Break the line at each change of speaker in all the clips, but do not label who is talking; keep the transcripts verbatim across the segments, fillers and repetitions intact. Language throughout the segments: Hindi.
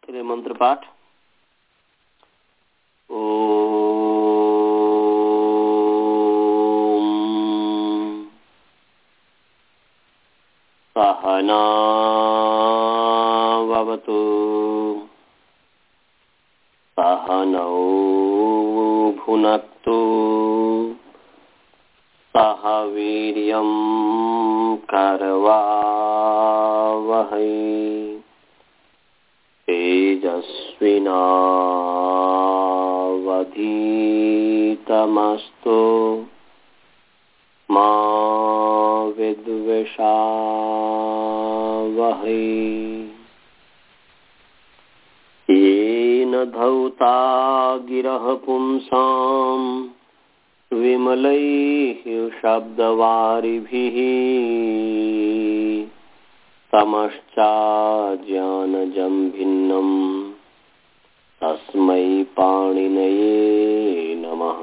चलिए मंत्र पाठ। ओम सहना भवतु सहनौ भुनक्तु सह वीर्यं करवावहै तेजस्विनावधीतमस्तु मा विद्विषावहै। येन धौता गिरः पुंसां विमलैः शब्दवारिभिः तमश्चाज्ञानजं भिन्नं तस्मै पाणिनये नमः।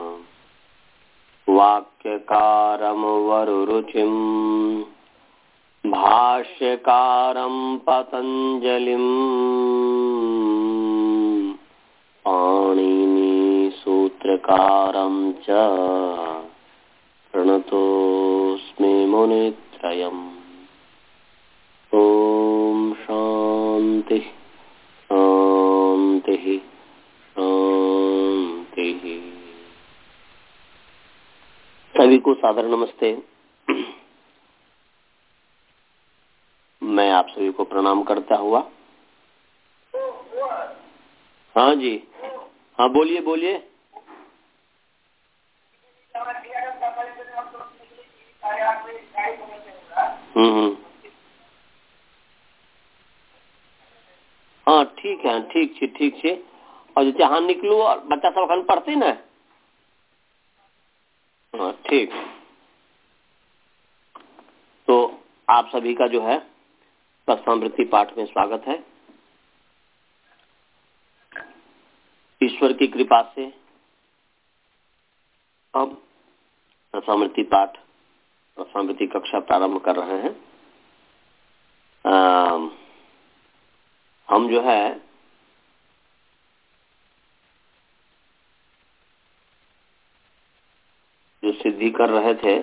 वाक्यकारं वरुरुचिं भाष्यकारं पतञ्जलिं पाणिनि सूत्रकारं च प्रणतोऽस्मि मुनित्रयम्। ओम शांति शांति शांति। सभी को सादर नमस्ते। मैं आप सभी को प्रणाम करता हुआ। हाँ जी, हाँ बोलिए बोलिए। हम्म हम्म हाँ ठीक है, ठीक छे ठीक छे। और जहाँ निकलू और बच्चा सब अखन पढ़ते ना। हाँ ठीक। तो आप सभी का जो है रसामृति पाठ में स्वागत है। ईश्वर की कृपा से अब रसामृति पाठ रसामृति कक्षा प्रारंभ कर रहे हैं। आ, हम जो है जो सिद्धि कर रहे थे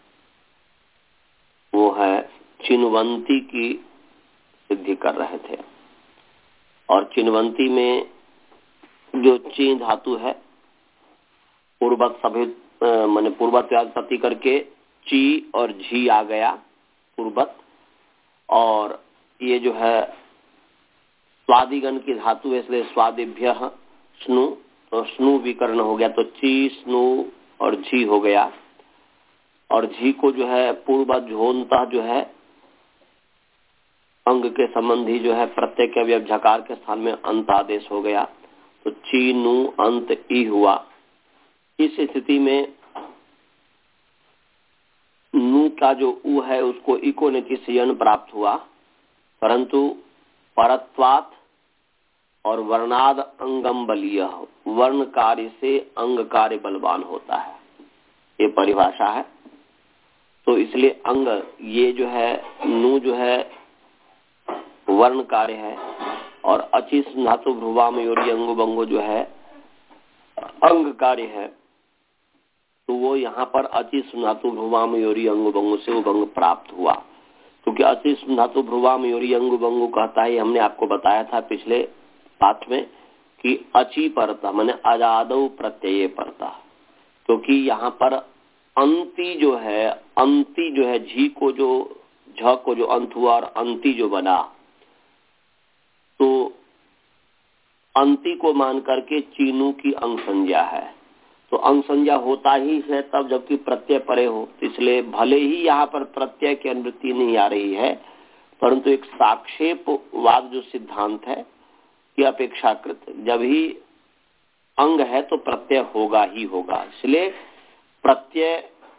वो है चिन्वंती की सिद्धि कर रहे थे। और चिन्वंती में जो ची धातु है पूर्वत सभी माने पूर्वत प्रति करके ची और झी आ गया पूर्वत। और ये जो है स्वादिगण की धातु है इसलिए स्वादिभ्य स्नु, तो स्नु विकर्ण हो गया तो ची स्नु और झी हो गया। और झी को जो है पूर्वत झोनता जो है अंग के संबंधी जो है प्रत्यय के अवयव झकार के स्थान में अंत आदेश हो गया तो ची नु अंत ई हुआ। इस स्थिति में नू का जो उ है उसको इको ने किसी यण प्राप्त हुआ, परंतु परत्वात और वर्णाद अंगम बलीय वर्ण कार्य से अंग कार्य बलवान होता है, ये परिभाषा है। तो इसलिए अंग ये जो है नू जो है वर्ण कार्य है और अचि धातु भ्रुवाम योरी अंगो बंगो जो है अंग कार्य है। तो वो यहाँ पर अचि धातु भ्रुवाम योरी अंगो बंगो से वो भंग प्राप्त हुआ, क्योंकि अचि धातु भ्रुवाम योरी अंगो बंगो कहता है, हमने आपको बताया था पिछले पाठ में कि अचि परता माने अजादव प्रत्यय परता, क्योंकि यहाँ पर अंति जो है अंति जो है झी को जो झ को जो अंत हुआ और अंति जो बना तो अंति को मान करके चीनू की अंग संज्ञा है। तो अंग संज्ञा होता ही है तब जबकि प्रत्यय परे हो, इसलिए भले ही यहाँ पर प्रत्यय की अनुवृत्ति नहीं आ रही है, परंतु एक साक्षेपवाद जो सिद्धांत है कि अपेक्षाकृत जब ही अंग है तो प्रत्यय होगा ही होगा। इसलिए प्रत्यय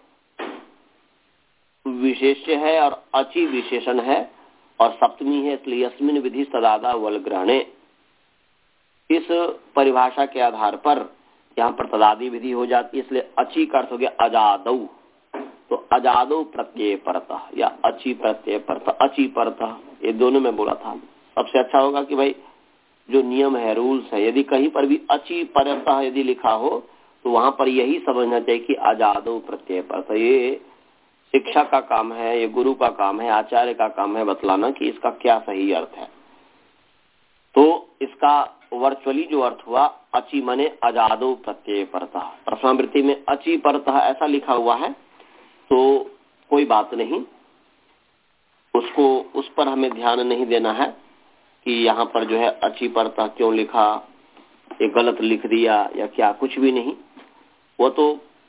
विशेष्य है और अचि विशेषण है और सप्तमी है, इसलिए यस्मिन विधि सदादा वल ग्रहणे। इस परिभाषा के आधार पर यहाँ पर तदादि विधि हो जाती है, इसलिए अचि का अर्थ हो गया अजादौ। तो अजादौ प्रत्यय परतः या अचि प्रत्यय परतः, अचि परतः, ये दोनों में बोला था। सबसे अच्छा होगा कि भाई जो नियम है, रूल्स है, यदि कहीं पर भी अची परतः यदि लिखा हो तो वहां पर यही समझना चाहिए कि अजादो प्रत्यय परतः। ये शिक्षा का काम है, ये गुरु का काम है, आचार्य का काम है बतलाना कि इसका क्या सही अर्थ है। तो इसका वर्चुअली जो अर्थ हुआ अची मने अजादो प्रत्यय परतः। प्रश्नावृत्ति में अची परतः ऐसा लिखा हुआ है तो कोई बात नहीं, उसको उस पर हमें ध्यान नहीं देना है कि यहाँ पर जो है अची परतः क्यों लिखा, ये गलत लिख दिया या क्या, कुछ भी नहीं। वो तो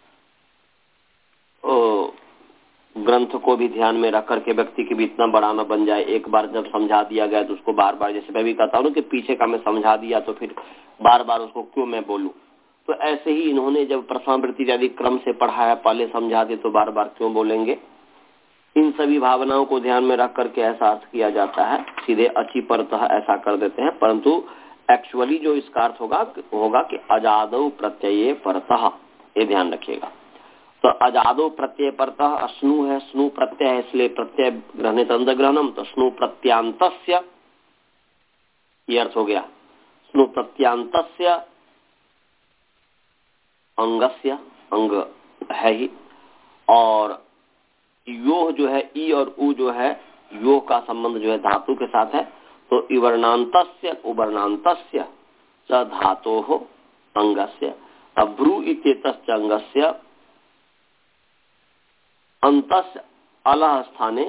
ओ, ग्रंथ को भी ध्यान में रख करके व्यक्ति की भी इतना बड़ा न बन जाए, एक बार जब समझा दिया गया तो उसको बार बार, जैसे मैं भी कहता हूँ कि पीछे का मैं समझा दिया तो फिर बार बार उसको क्यों मैं बोलूं। तो ऐसे ही इन्होंने जब प्रश्नावृत्ति यदि क्रम से पढ़ाया, पहले समझा दे तो बार बार क्यों बोलेंगे। इन सभी भावनाओं को ध्यान में रख करके ऐसा अर्थ किया जाता है, सीधे अची परतः ऐसा कर देते हैं, परंतु एक्चुअली जो इसका अर्थ होगा होगा कि अजादो प्रत्यय परतः, ये ध्यान रखिएगा। तो अजादो प्रत्यय परतः स्नु है, स्नु प्रत्यय है, इसलिए प्रत्यय ग्रहणित अंतग्रहणम, तो स्नु प्रत्यांतस्य ये अर्थ हो गया। स्नु प्रत्यांतस्य अंगस्य, अंग है ही, और योह जो है, ई और उ जो है, योह का संबंध जो है धातु के साथ है, तो इवर्णांतस्य उवर्णांतस्य च धातोः अंगस्य। अब भ्रू इत्येतस्य अंगस्य अंतस्य अलः स्थाने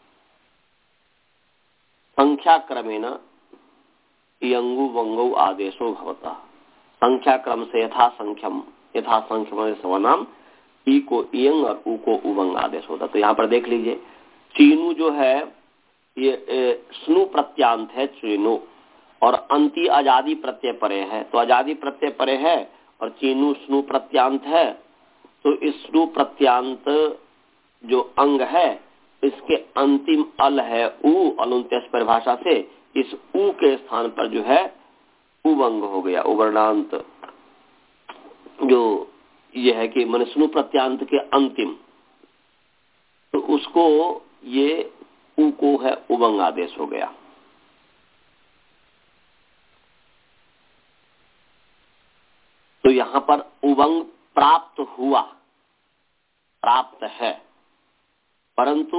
संख्या क्रमेण इयंगु वंगौ आदेशो भवतः। संख्या क्रम से यथा संख्यम, यथा संख्यम सवनाम, ई को इयंग और उ को उवंग आदेश होता। तो यहाँ पर देख लीजिए, चीनु जो है ये स्नु प्रत्यांत है चीनु, और अंति आजादी प्रत्यय परे है, तो आजादी प्रत्यय परे है और चीनु स्नु प्रत्यांत है। तो इस स्नु प्रत्यांत जो अंग है इसके अंतिम अल है उ, अलुंत्यस परिभाषा से इस उ के स्थान पर जो है उवंग हो गया, उवर्णांत जो ये है कि मन स्नु प्रत्यांत के अंतिम, तो उसको ये उ को है उवंग आदेश हो गया। तो यहां पर उवंग प्राप्त हुआ, प्राप्त है, परंतु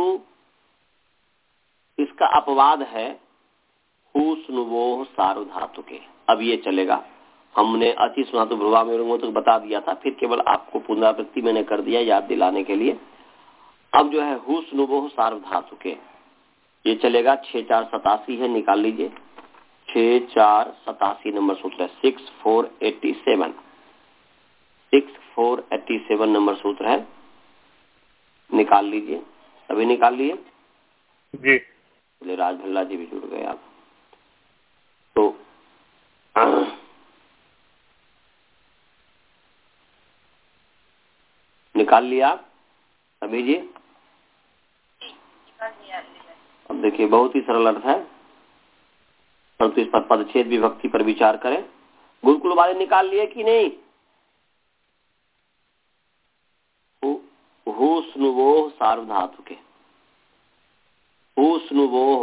इसका अपवाद है हुस्नुवोह सार्वधातु के। अब ये चलेगा, हमने अति सुना तो भ्रुवा में तो बता दिया था, फिर केवल आपको पुनरावृत्ति मैंने कर दिया याद दिलाने के लिए। अब जो है हुस्नुवोह सार्वधातु के ये चलेगा, छह चार सतासी है, निकाल लीजिए। छह चार सतासी नंबर सूत्र है, six four eighty seven six four eighty seven number सूत्र है, निकाल लीजिए। अभी निकाल लिए
जी?
बोले राज भल्ला जी भी जुड़ गए आप। तो निकाल लिया अभी जी। अब देखिए बहुत ही सरल अर्थ है, परंतु इस पर पदच्छेद विभक्ति पर विचार करें। गुरुकुल वाले निकाल लिए कि नहीं? हुस्नुवोह सार्वधातु के, हुस्नुवोह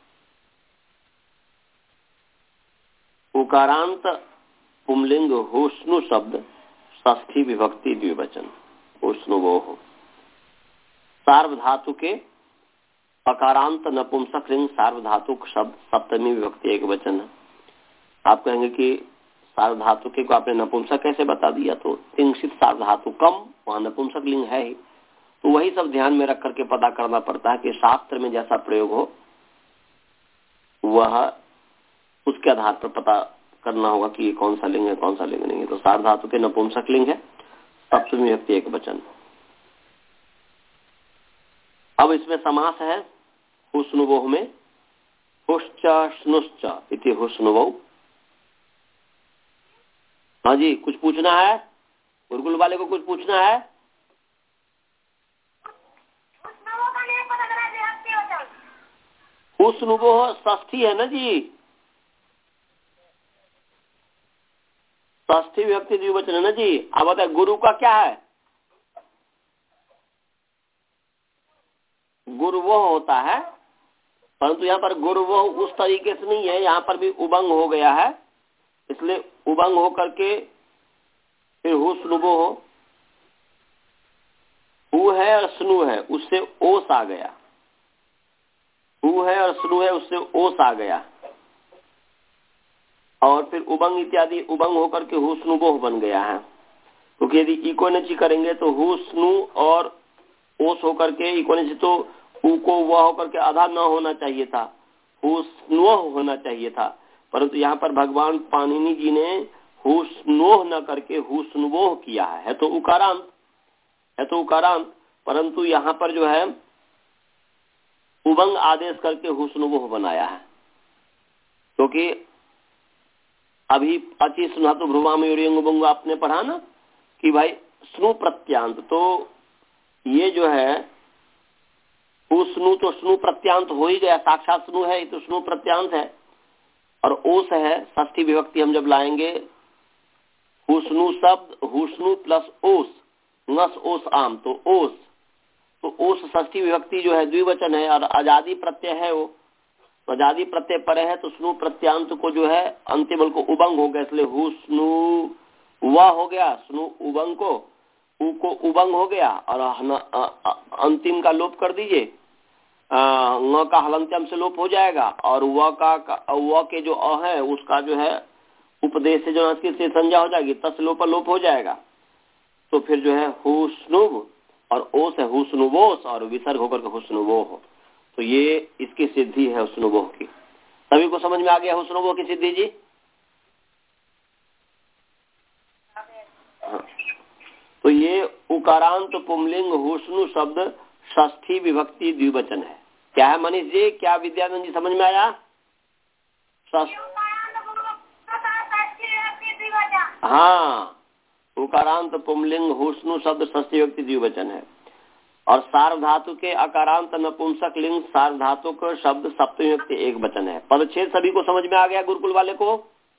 उकारांत पुंलिंग हुस्नु शब्द षष्ठी विभक्ति द्विवचन, हुस्नुवोह। सार्वधातु के अकारांत नपुंसक लिंग सार्वधातुक शब्द सप्तमी विभक्ति एक वचन है। आप कहेंगे कि सार्वधातु के को आपने नपुंसक कैसे बता दिया? तो तिंशित सार्वधातुकम, वहां नपुंसक लिंग है ही, तो वही सब ध्यान में रख करके पता करना पड़ता है कि शास्त्र में जैसा प्रयोग हो वह उसके आधार पर पता करना होगा कि कौन सा लिंग है कौन सा लिंग नहीं है। तो सार्वधातु के नपुंसक लिंग है, सप्तमी विभक्ति एक वचन। अब इसमें समास है हुस्नुवोह में, हुश्च स्नुश्च इति हुस्नुवोह। हाँ जी, कुछ पूछना है? गुरुकुल वाले को कुछ पूछना है? हुस्नुवोह षष्ठी है ना जी, षष्ठी विभक्ति द्विवचन है ना जी। अब बताए गुरु का क्या है? गुरु वो होता है परंतु यहाँ पर गुरुवोह उस तरीके से नहीं है, यहाँ पर भी उबंग हो गया है, इसलिए उबंग हो करके फिर हु स्नुबो हो, हु है और स्नु है उससे ओस आ गया, हु है और स्नु है उससे ओस आ गया, और फिर उबंग इत्यादि उबंग होकर के हु स्नुबोह बन गया है। क्योंकि यदि इकोनची करेंगे तो हु स्नु और ओस होकर के इकोनची, तो उ को वह होकर के आधा न होना चाहिए था, हु स्नोह होना चाहिए था, परंतु यहाँ पर भगवान पाणिनि जी ने हु स्नोह न करके हु स्नुबोह किया है, है तो उकारांत, है तो उकारांत, परंतु यहाँ पर जो है उबंग आदेश करके हु स्नुबोह बनाया है। क्योंकि अभी अति सुना तो भ्रुवाम योरियंग आपने पढ़ा ना कि भाई स्नु प्रत्यांत, तो ये जो है हु स्नु तो स्नु प्रत्यांत हो ही गया, साक्षात स्नु है तो स्नु प्रत्यांत है, और ओस है षष्ठी विभक्ति हम जब लाएंगे, हु स्नु शब्द हु स्नु प्लस ओस, नस ओस आम, तो ओस, तो ओस षष्ठी विभक्ति जो है द्विवचन है और आजादी प्रत्यय है, वो आजादी प्रत्यय पर है, तो स्नु प्रत्यांत को जो है अंतिम को उबंग हो गया, इसलिए हु स्नु वह हो गया, स्नु उबंग को उ को उबंग हो गया, और अंतिम का लोप कर दीजिए, न का हलंत्यम से लोप हो जाएगा, और व का व के जो अ है उसका जो है उपदेश से जो से संज्ञा हो जाएगी, तस लोप लोप हो जाएगा, तो फिर जो है हु स्नुब और ओस है हु स्नुबोस, और विसर्ग होकर के हु स्नुबोह, तो ये इसकी सिद्धि है हुस्नुबोह की। सभी को समझ में आ गया हुस्नुबोह की सिद्धि जी? हाँ। तो ये उकारांत पुमलिंग हुस्नु शब्द षष्ठी विभक्ति द्विवचन है। क्या है मनीष जी, क्या विद्यानंद जी समझ में आया? हाँ, उकारांत पुमलिंग हुस्नु शब्द षष्ठी विभक्ति द्विवचन है, और सार्वधातु के अकारांत नपुंसक लिंग सार्वधातु का शब्द सप्तमी विभक्ति एक वचन है। पदच्छेद सभी को समझ में आ गया गुरुकुल वाले को?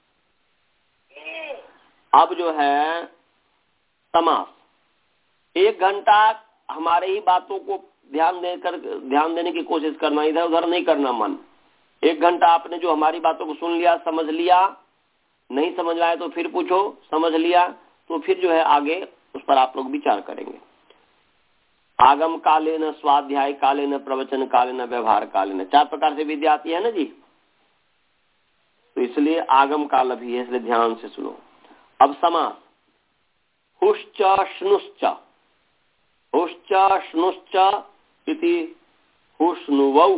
अब जो है समास, एक घंटा हमारे ही बातों को ध्यान देकर ध्यान देने की कोशिश करना, इधर उधर नहीं करना मन। एक घंटा आपने जो हमारी बातों को सुन लिया, समझ लिया, नहीं समझ आए तो फिर पूछो, समझ लिया तो फिर जो है आगे उस पर आप लोग विचार करेंगे। आगम काले न, स्वाध्याय काले न, प्रवचन काले न, व्यवहार काले न, चार प्रकार से विद्या आती है ना जी, तो इसलिए आगम काल भी है, इसलिए ध्यान से सुनो। अब समास, हुश्च श्नुश्च, हुश्च श्नुश्च इति हुस्नुवौ,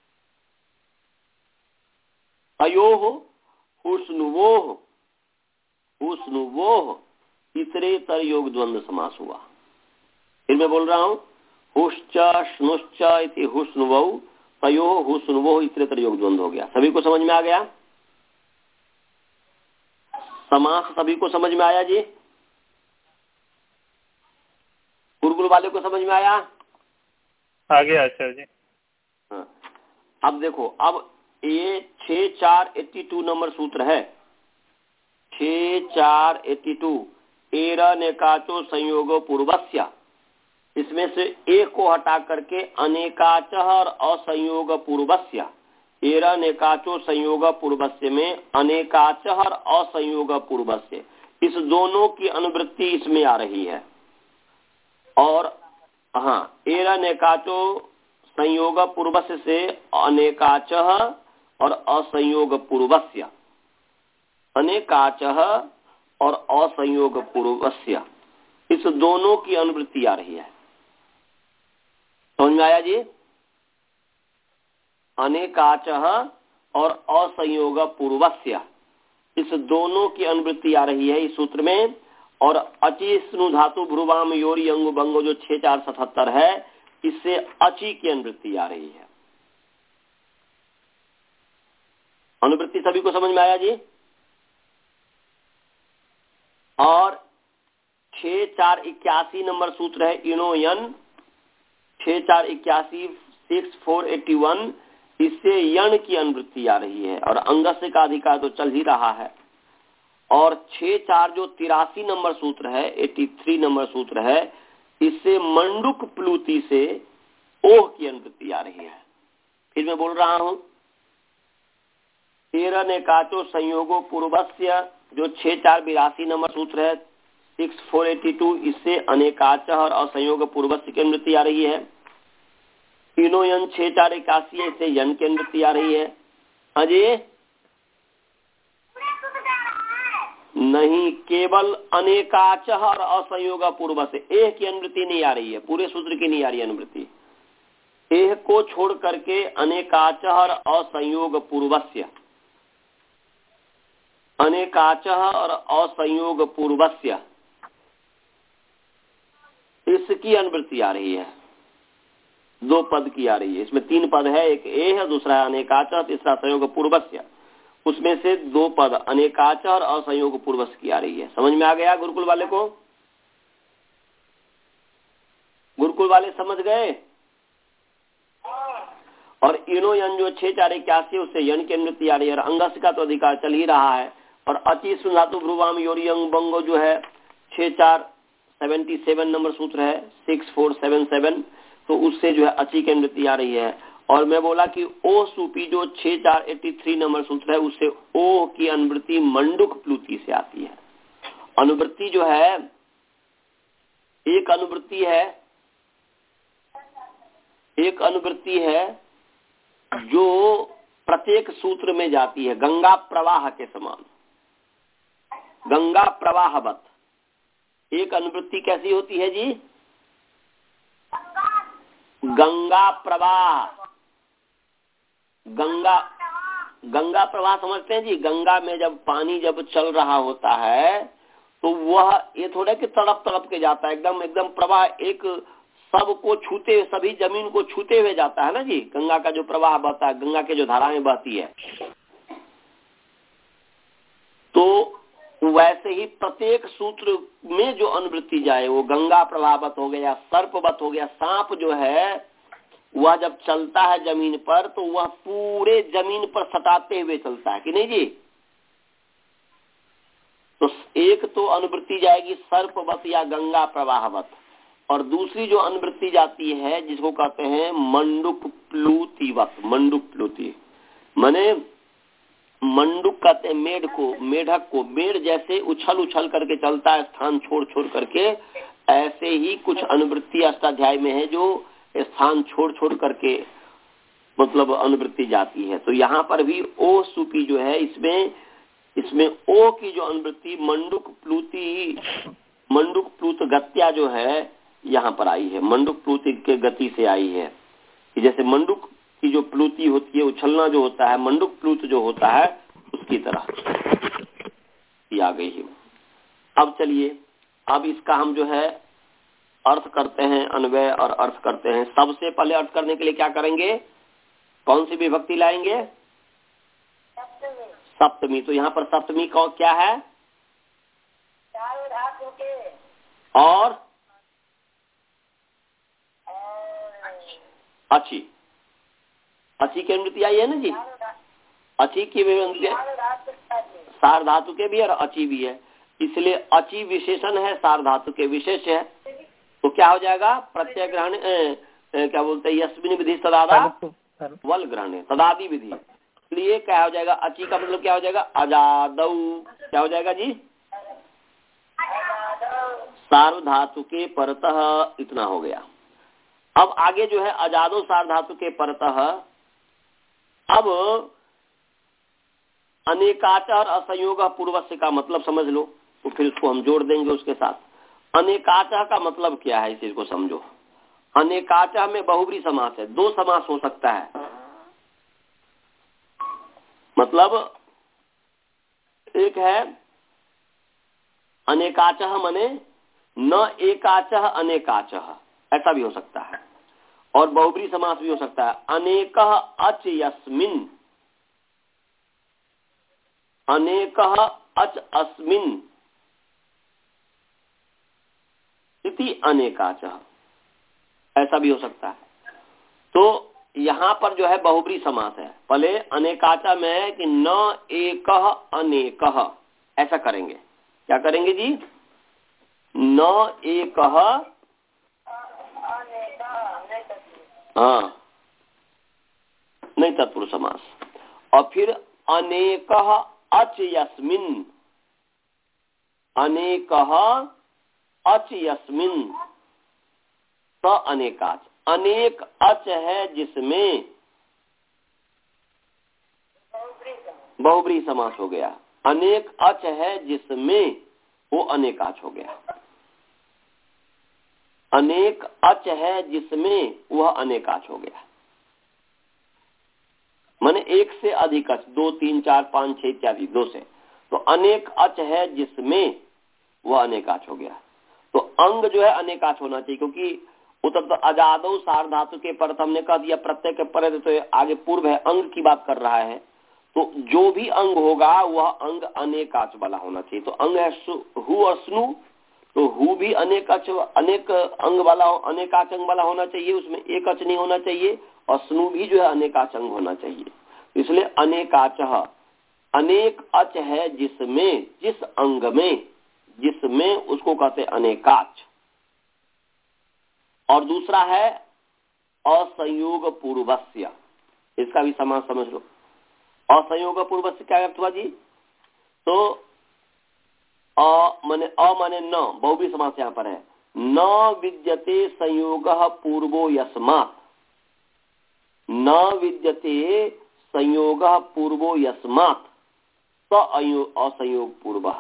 तयोः हुस्नुवोः, हुस्नुवोः इतरेतर योग द्वंद्व समास हुआ। फिर मैं बोल रहा हूँ, हुश्च श्नुश्च इति हुस्नुवौ, तयोः हुस्नुवोः इतरेतर योग द्वंद्व हो गया। सभी को समझ में आ गया? समास सभी को समझ में आया जी? गुरुकुल वाले को समझ में आया?
आ गया आचार्य जी।
हाँ। अब देखो, अब ये छह चार एट्टी टू नंबर सूत्र है, छह चार एट्टी टू, एरा नेकाचो संयोगो पूर्वस्य, इसमें से एक को हटा करके अनेकाच और असंयोग पूर्वस्य, एरा नेकाचो संयोग पूर्वस्य में अनेकाच और असंयोग पूर्वस्य, इस दोनों की अनुवृत्ति इसमें आ रही है। और हाँ, एरा नेकाचो संयोग पूर्वस्य से अनेकाच और असंयोग पूर्वस्य, अनेकाच और असंयोग पूर्वस्य, इस दोनों की अनुवृत्ति आ रही है। समझ में आया जी? अनेकाच और असंयोग पूर्वस्य, इस दोनों की अनुवृत्ति आ रही है इस सूत्र में। और अचि स्नु धातु भ्रुवाम योरी अंगु बंगो जो छह चार सतहत्तर है, इससे अचि की अनुवृत्ति आ रही है। अनुवृत्ति सभी को समझ में आया जी? और छह चार इक्यासी नंबर सूत्र है इणोयन, छह चार इक्यासी सिक्स फोर एट्टी वन, इससे यण की अनुवृत्ति आ रही है, और अंगस्य का अधिकार तो चल ही रहा है। और छह चार जो तिरासी नंबर सूत्र है, तिरासी नंबर सूत्र है, इससे मंडुक प्लूति से ओह की अनुवृत्ति आ रही है। फिर मैं बोल रहा हूं, तेरह ने काचो संयोगो पूर्वस्य, जो छह चार बिरासी नंबर सूत्र है सिक्स फोर एटी टू, इससे अनेकाच और असंयोग पूर्वस्य की अनुवृत्ति आ रही है। तीनों यन छह चार इक्यासी है, इससे यन की अनुवृत्ति आ रही है। हाँ जी, नहीं, केवल अनेकाच और असंयोग पूर्व से एह की अनुवृत्ति नहीं आ रही है, पूरे सूत्र की नहीं आ रही है अनुवृत्ति। एह को छोड़ करके अनेकाच और असंयोग पूर्वस्य, अनेकाच और असंयोग पूर्वस्य, इसकी अनुवृत्ति आ रही है। दो पद की आ रही है, इसमें तीन पद है, एक ए है, दूसरा अनेकाच, तीसरा संयोग पूर्वस्य। उसमें से दो पद अनेकाच और असंयोग पूर्वस्य की आ रही है। समझ में आ गया गुरुकुल वाले को? गुरुकुल वाले समझ गए? और इनो यन जो छह चार इक्यासी, उससे यन की अनुवृत्ति आ रही है और अंगस का तो अधिकार चल ही रहा है। और अति सुधातु भ्रुवाम योरी अंग बंगो जो है छह चार सेवेंटी सेवन नंबर सूत्र है सिक्स फोर सेवन सेवन, तो उससे जो है अची की अनुवृत्ति आ रही है। और मैं बोला कि ओ सूपी जो छह चार एटी थ्री नंबर सूत्र है, उससे ओ की अनुवृत्ति मंडुक प्लूति से आती है। अनुवृत्ति जो है, एक अनुवृत्ति है, एक अनुवृत्ति है जो प्रत्येक सूत्र में जाती है, गंगा प्रवाह के समान, गंगा प्रवाहवत। एक अनुवृत्ति कैसी होती है जी? गंगा प्रवाह, गंगा गंगा प्रवाह समझते हैं जी? गंगा में जब पानी जब चल रहा होता है तो वह ये थोड़ा कि तड़प तड़प के जाता है, एकदम एकदम प्रवाह एक सबको छूते हुए, सभी जमीन को छूते हुए जाता है ना जी। गंगा का जो प्रवाह बहता है, गंगा के जो धाराएं बहती है, तो वैसे ही प्रत्येक सूत्र में जो अनुवृत्ति जाए वो गंगा प्रवाहवत हो गया, सर्पवत हो गया। सांप जो है वह जब चलता है जमीन पर तो वह पूरे जमीन पर सटाते हुए चलता है कि नहीं जी? तो एक तो अनुवृत्ति जाएगी सर्पवत या गंगा प्रवाहवत, और दूसरी जो अनुवृत्ति जाती है जिसको कहते हैं मंडुक प्लूतिवत। मंडुक प्लूति माने मंडुक कहते हैं मेढ को, मेढक को। मेढ जैसे उछल उछल करके चलता है स्थान छोड़ छोड़ करके, ऐसे ही कुछ अनुवृत्ति अष्टाध्याय में है जो स्थान छोड़ छोड़ करके मतलब अनुवृत्ति जाती है। तो यहाँ पर भी ओ सुपी जो है, इसमें इसमें ओ की जो अनुवृत्ति मंडुक प्लूति, मंडुक प्लूत गत्या जो है यहाँ पर आई है, मंडुक प्लूति के गति से आई है। जैसे मंडुक की जो प्लूति होती है, उछलना जो होता है, मंडुक प्लूत जो होता है उसकी तरह ये आ गई है। अब चलिए, अब इसका हम जो है अर्थ करते हैं, अन्वय और अर्थ करते हैं। सबसे पहले अर्थ करने के लिए क्या करेंगे? कौन सी विभक्ति लाएंगे? सप्तमी। सप्तमी। तो यहाँ पर सप्तमी का क्या है? और अच्छी, अच्छी की अनुवृत्ति आई है ना जी? अच्छी की सार धातु के भी और अची भी है, इसलिए अची विशेषण है, सार धातु के विशेष है। तो क्या हो जाएगा? प्रत्यय ग्रहण, क्या बोलते हैं, यस्मिन विधि तदादा वल ग्रहण, तदादि विधि। इसलिए क्या हो जाएगा? अची का मतलब क्या हो जाएगा? अजादौ। क्या हो जाएगा जी? सार्वधातु के परतः, इतना हो गया। अब आगे जो है अजादो सार्वधातु के परतः, अब अनेकाच और असंयोग पूर्वस्य का मतलब समझ लो, तो फिर इसको हम जोड़ देंगे उसके साथ। अनेकाच का मतलब क्या है, इस चीज को समझो। अनेकाच में बहुब्री समास है, दो समास हो सकता है। मतलब एक है अनेकाच मने न एकाच अनेकाच, ऐसा भी हो सकता है। और बहुब्री समास भी हो सकता है, अनेक अच यस्मिन, अनेक अच अस्मिन इति अनेकाच, ऐसा भी हो सकता है। तो यहाँ पर जो है बहुब्री समास है। पहले अनेकाचा में है कि न एक अनेक, ऐसा करेंगे। क्या करेंगे जी? न एक, हाँ, नहीं तत्पुरुष समास। और फिर अनेकः अच यस्मिन्, अनेकः अच यस्मिन् स अनेकाच, अनेक अच है जिसमें बहुब्रीहि समास हो गया, अनेक अच है जिसमें वो अनेकाच हो गया, अनेक अच है जिसमें वह अनेकाच हो गया। माने एक से अधिक अच, दो तीन चार पांच छह इत्यादि, दो से, तो अनेक अच है जिसमें वह अनेकाच हो गया। तो अंग जो है अनेकाच होना चाहिए, क्योंकि उतर तो अजादो सार धातु के पर हमने कह दिया प्रत्यय के पर, तो आगे पूर्व है, अंग की बात कर रहा है, तो जो भी अंग होगा वह अंग अनेकाच वाला होना चाहिए। तो अंग है हु और स्नु, तो हु भी अनेक अच, अनेक अंग वाला, अनेकाच अंग वाला होना चाहिए, उसमें एक अच नहीं होना चाहिए, और स्नु भी जो है अनेकाच अंग होना चाहिए। इसलिए अनेकाच, अनेक अच है जिसमें, जिस अंग में, जिसमें, उसको कहते अनेकाच। और दूसरा है असंयोग पूर्वस्य, इसका भी समास समझ लो। असंयोग पूर्वस्य क्या अर्थ हुआ जी? तो अ माने अ माने न, बहुब्रीहि समास यहाँ पर है, न विद्यते संयोगः पूर्वो यस्मात्, न विद्यते संयोगः पूर्वो यस्मात् स असंयोग पूर्वः,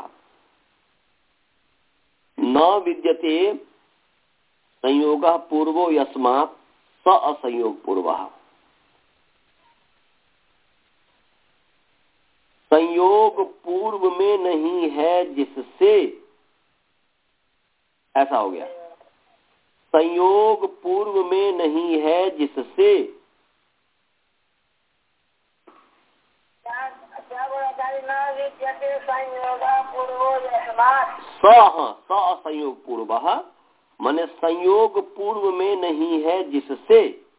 न विद्यते संयोगः पूर्वो यस्मात् स असंयोग पूर्वः। संयोग पूर्व में नहीं है जिससे, ऐसा हो गया, संयोग पूर्व में नहीं है जिससे, स हाँ स असंयोग पूर्वः, माने संयोग पूर्व में नहीं है जिससे,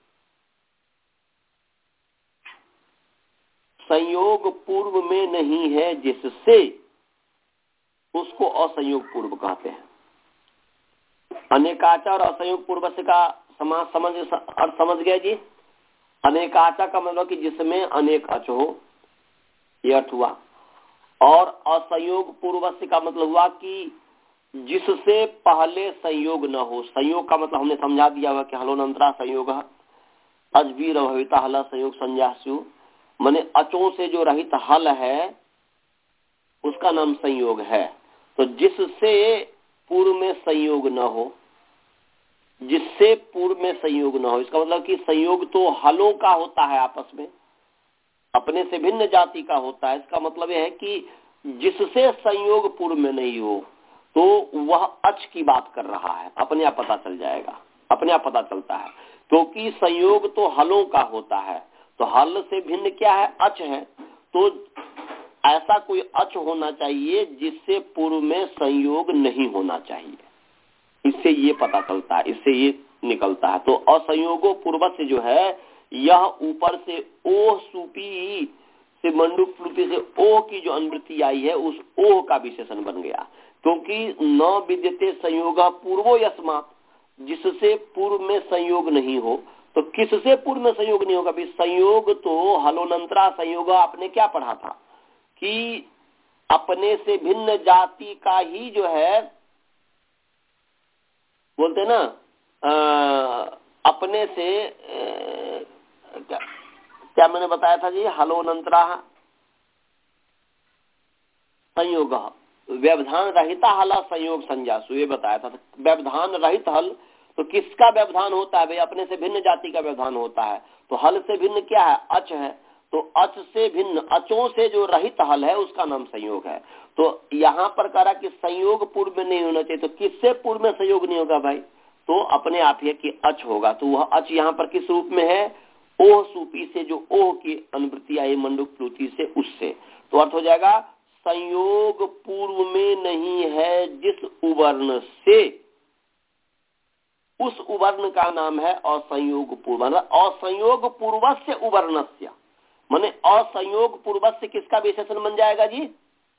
संयोग पूर्व में नहीं है जिससे, उसको असंयोग पूर्व कहते हैं। अनेकाचा और असंयोग पूर्व से का समास समझ अर्थ समझ गया जी? अनेकाचा का मतलब कि जिसमें अनेक अच हो, ये अर्थ हुआ। और असंयोग पूर्व से का मतलब हुआ कि जिससे पहले संयोग न हो। संयोग का मतलब हमने समझा दिया हुआ कि हलोनंतरा संयोग, अजबीर भविता हल संयोग संज्ञासु, माने अचों से जो रहित हल है उसका नाम संयोग है। तो जिससे पूर्व में संयोग न हो, जिससे पूर्व में संयोग न हो, इसका मतलब कि संयोग तो हलों का होता है, आपस में अपने से भिन्न जाति का होता है। इसका मतलब यह है कि जिससे संयोग पूर्व में नहीं हो, तो वह अच की बात कर रहा है, अपने आप पता चल जाएगा, अपने आप पता चलता है, क्योंकि संयोग तो हलों का होता है। तो हल से भिन्न क्या है? अच है। तो ऐसा कोई अच होना चाहिए जिससे पूर्व में संयोग नहीं होना चाहिए, इससे ये पता चलता है, इससे ये निकलता है। तो असंयोगो पूर्व से जो है, यह ऊपर से ओह सूपी से मंडूक फ्लूपी से ओह की जो अनुवृत्ति आई है, उस ओह का विशेषण बन गया, क्योंकि न विद्यते संयोग पूर्वो यस्मात्, जिससे पूर्व में संयोग नहीं हो। तो किससे पूर्व में संयोग नहीं होगा? भी संयोग तो हलोनंतरा संयोग, आपने क्या पढ़ा था कि अपने से भिन्न जाति का ही जो है, बोलते ना आ, अपने से आ, क्या, क्या मैंने बताया था जी? हलोनंतरा संयोग, व्यवधान रहिता हल संयोग संज्ञासु, ये बताया था। व्यवधान रहित हल, तो किसका व्यवधान होता है भाई? अपने से भिन्न जाति का व्यवधान होता है। तो हल से भिन्न क्या है? अच है। तो अच से भिन्न, अचों से जो रहित हल है उसका नाम संयोग है। तो यहाँ पर कह रहा कि संयोग पूर्व में नहीं होना चाहिए। तो किससे पूर्व में संयोग नहीं होगा भाई? तो अपने आप है कि अच होगा। तो वह अच यहाँ पर किस रूप में है? ओह सूपी से, जो ओह की अनुवृत्ति आई मंडूक प्लूति से, उससे। तो अर्थ हो जाएगा संयोग पूर्व में नहीं है जिस उवर्ण से, उस उवर्ण का नाम है असंयोग पूर्व। असंयोग पूर्वस्य उवर्णस्य, माने असंयोग पूर्वस्य किसका विशेषण बन जाएगा जी?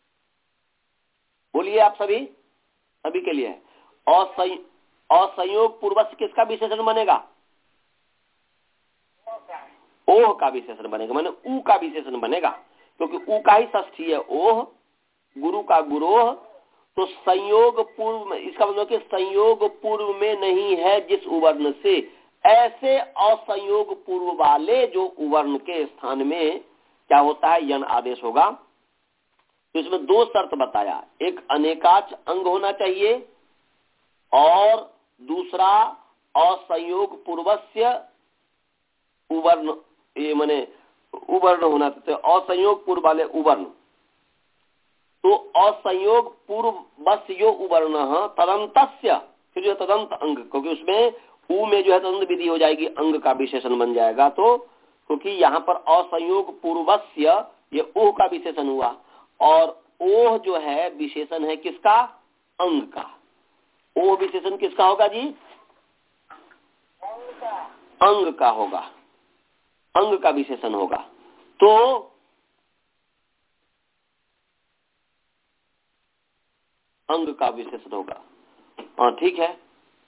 बोलिए आप सभी, सभी के लिए। असंयोग असंयोग पूर्वस्य किसका विशेषण बनेगा? ओह का विशेषण बनेगा, माने ऊ का विशेषण बनेगा, क्योंकि ऊ का ही षष्ठी है ओह, गुरु का गुरोह। तो संयोग पूर्व में, इसका मतलब कि संयोग पूर्व में नहीं है जिस उवर्ण से, ऐसे असंयोग पूर्व वाले जो उवर्ण के स्थान में क्या होता है, यन आदेश होगा। तो इसमें दो शर्त बताया, एक अनेकाच अंग होना चाहिए और दूसरा असंयोग पूर्वस्य उवर्ण, ये माने उवर्ण होना चाहिए, असंयोग पूर्व वाले उवर्ण। तो असंयोग पूर्व बस यो उवर्ण तदंतस्य, फिर जो तदंत अंग, क्योंकि उसमें ऊ में जो है तदंत विधि हो जाएगी, अंग का विशेषण बन जाएगा। तो क्योंकि यहाँ पर असंयोग पूर्वस्य ये ओह का विशेषण हुआ, और ओह जो है विशेषण है किसका, अंग का। ओह विशेषण किसका होगा जी, अंग का होगा, अंग का विशेषण होगा। तो अंग का विशेषण होगा, हाँ ठीक है,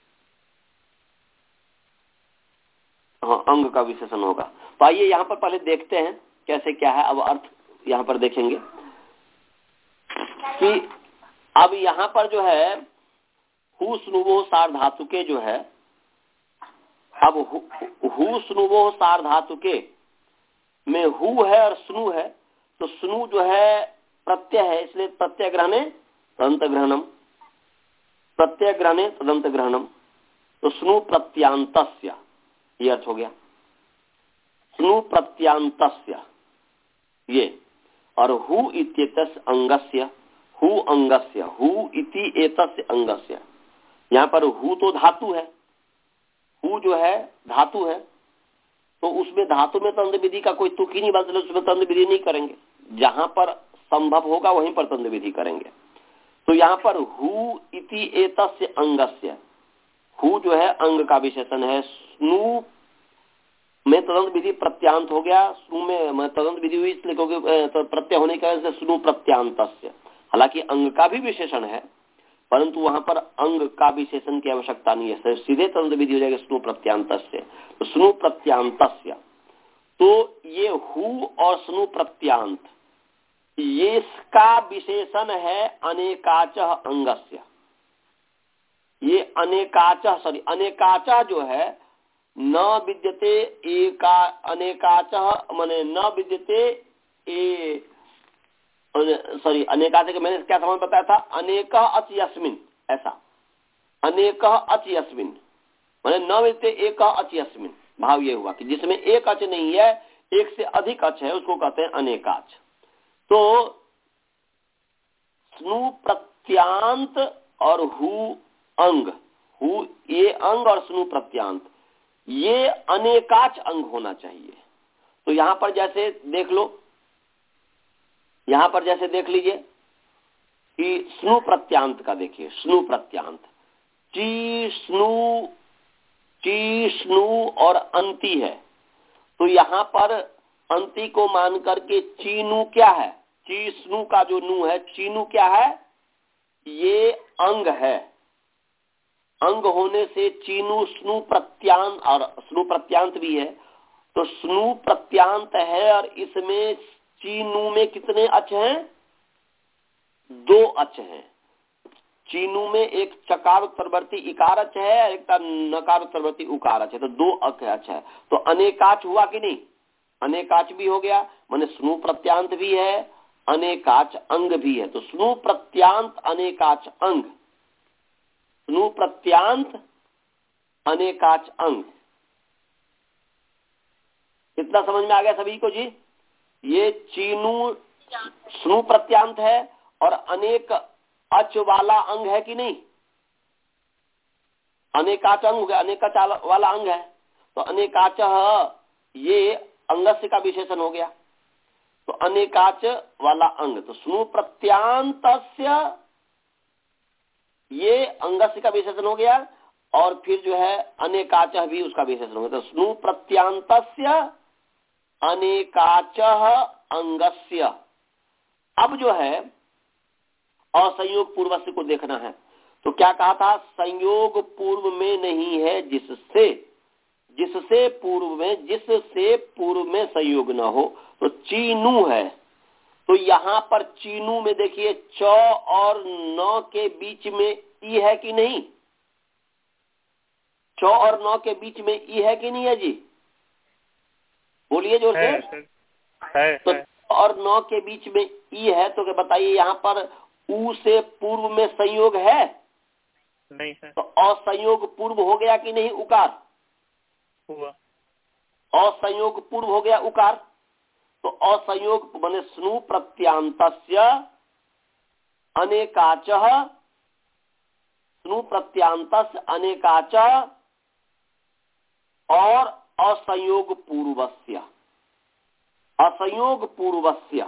हाँ अंग का विशेषण होगा। तो आइए यहाँ पर पहले देखते हैं कैसे क्या है। अब अर्थ यहाँ पर देखेंगे कि अब यहाँ पर जो है हु स्नुवो सार धातु के जो है, अब हु, हु स्नुवो सार धातु के में हु है और स्नु है, तो स्नु जो है प्रत्यय है, इसलिए प्रत्यय ग्रहणे तदंत ग्रहणम, प्रत्यय ग्रहणे तदंत ग्रहणम। तो स्नु प्रत्यांतस्य, ये अर्थ हो गया, स्नु प्रत्यांतस्य ये। और हु इत्येतस्य अंगस्य, हु अंगस्य, हु इति एतस्य अंगस्य। यहाँ पर हु तो धातु है, हु जो है धातु है, तो उसमें धातु में तंद विधि का कोई तुक ही नहीं बदले, उसमें तंद विधि नहीं करेंगे, जहां पर संभव होगा वहीं पर तंद विधि करेंगे। तो यहाँ पर हु इति एतस्य अंगस्य, हु जो है अंग का विशेषण है, स्नु में तदंत विधि प्रत्यांत हो गया, स्नु में तदंत विधि हुई इसलिए क्योंकि प्रत्यय होने की वजह से स्नु प्रत्यांतस्य। हालांकि अंग का भी विशेषण है, परंतु वहां पर अंग का विशेषण की आवश्यकता नहीं है, सीधे तदंत विधि हो जाएगा स्नु प्रत्यांतस्य। तो स्नु प्रत्यांतस्य, तो ये हु और स्नु प्रत्यांत, ये इसका विशेषण है अनेकाचः अंगस्य। ये अनेकाचः सॉरी अनेकाचः जो है न विद्यते एका अनेकाचः, माने न विद्यते ए सॉरी अनेकाचः के मैंने क्या समझ बताया था, अनेकः अच यस्मिन, ऐसा अनेकः अच यस्मिन माने न विद्यते एकः अच यस्मिन, भाव ये हुआ कि जिसमें एक अच नहीं है, एक से अधिक अच है, उसको कहते हैं अनेकाच। तो स्नु प्रत्यांत और हु अंग, हु ये अंग और स्नु प्रत्यांत ये अनेकाच अंग होना चाहिए। तो यहां पर जैसे देख लो, यहां पर जैसे देख लीजिए कि स्नु प्रत्यांत का देखिए, स्नु प्रत्यांत ची स्नु, ची स्नु और अंति है। तो यहां पर अंति को मान करके चीनु क्या है, ची स्नु का जो नु है, चीनु क्या है, ये अंग है। अंग होने से चीनु स्नु प्रत्यांत, और स्नु प्रत्यांत भी है, तो स्नु प्रत्यांत है, और इसमें चीनु में कितने अच हैं, दो अच हैं। चीनु में एक चकार उत्तरवर्ती इकार अच है, एक नकार उत्तरवर्ती उकार अच है, तो दो अच है। तो अनेकाच हुआ कि नहीं, अनेकाच भी हो गया, माने स्नु प्रत्यांत भी है, अनेकाच अंग भी है। तो स्नु प्रत्यांत अनेकाच अंग, स्नु प्रत्यांत अनेकाच अंग, इतना समझ में आ गया सभी को जी। ये चीनु स्नु प्रत्यांत है और अनेक अच वाला अंग है कि नहीं, अनेकाच अंग हो गया, अनेकाच वाला अंग है। तो अनेकाच ये अंगस्य का विशेषण हो गया, तो अनेकाच वाला अंग, तो स्नु प्रत्यांतस्य ये अंगस्य का विशेषण हो गया, और फिर जो है अनेकाच भी उसका विशेषण हो गया। तो स्नु प्रत्यांतस्य अनेकाच अंगस्य। अब जो है असंयोग पूर्वस्य को देखना है, तो क्या कहा था, संयोग पूर्व में नहीं है जिससे, जिससे पूर्व में जिससे पूर्व में संयोग न हो, तो चीनू है। तो यहाँ पर चीनू में देखिए च और न के बीच में ई है कि नहीं? च और न के बीच में ई है कि नहीं है जी? बोलिए जोर से।
है,
तो
है।
और न के बीच में ई है, तो क्या बताइए यहाँ पर ऊ से पूर्व में संयोग है?
नहीं है।
तो असंयोग पूर्व हो गया कि नहीं उकार?
हुआ।
असंयोग पूर्व हो गया उकार। तो असंयोग बने स्नु प्रत्यांतस्य अनेकाचः, स्नु प्रत्यांतस्य अनेकाचः और असंयोग पूर्वस्य, असंयोग पूर्वस्य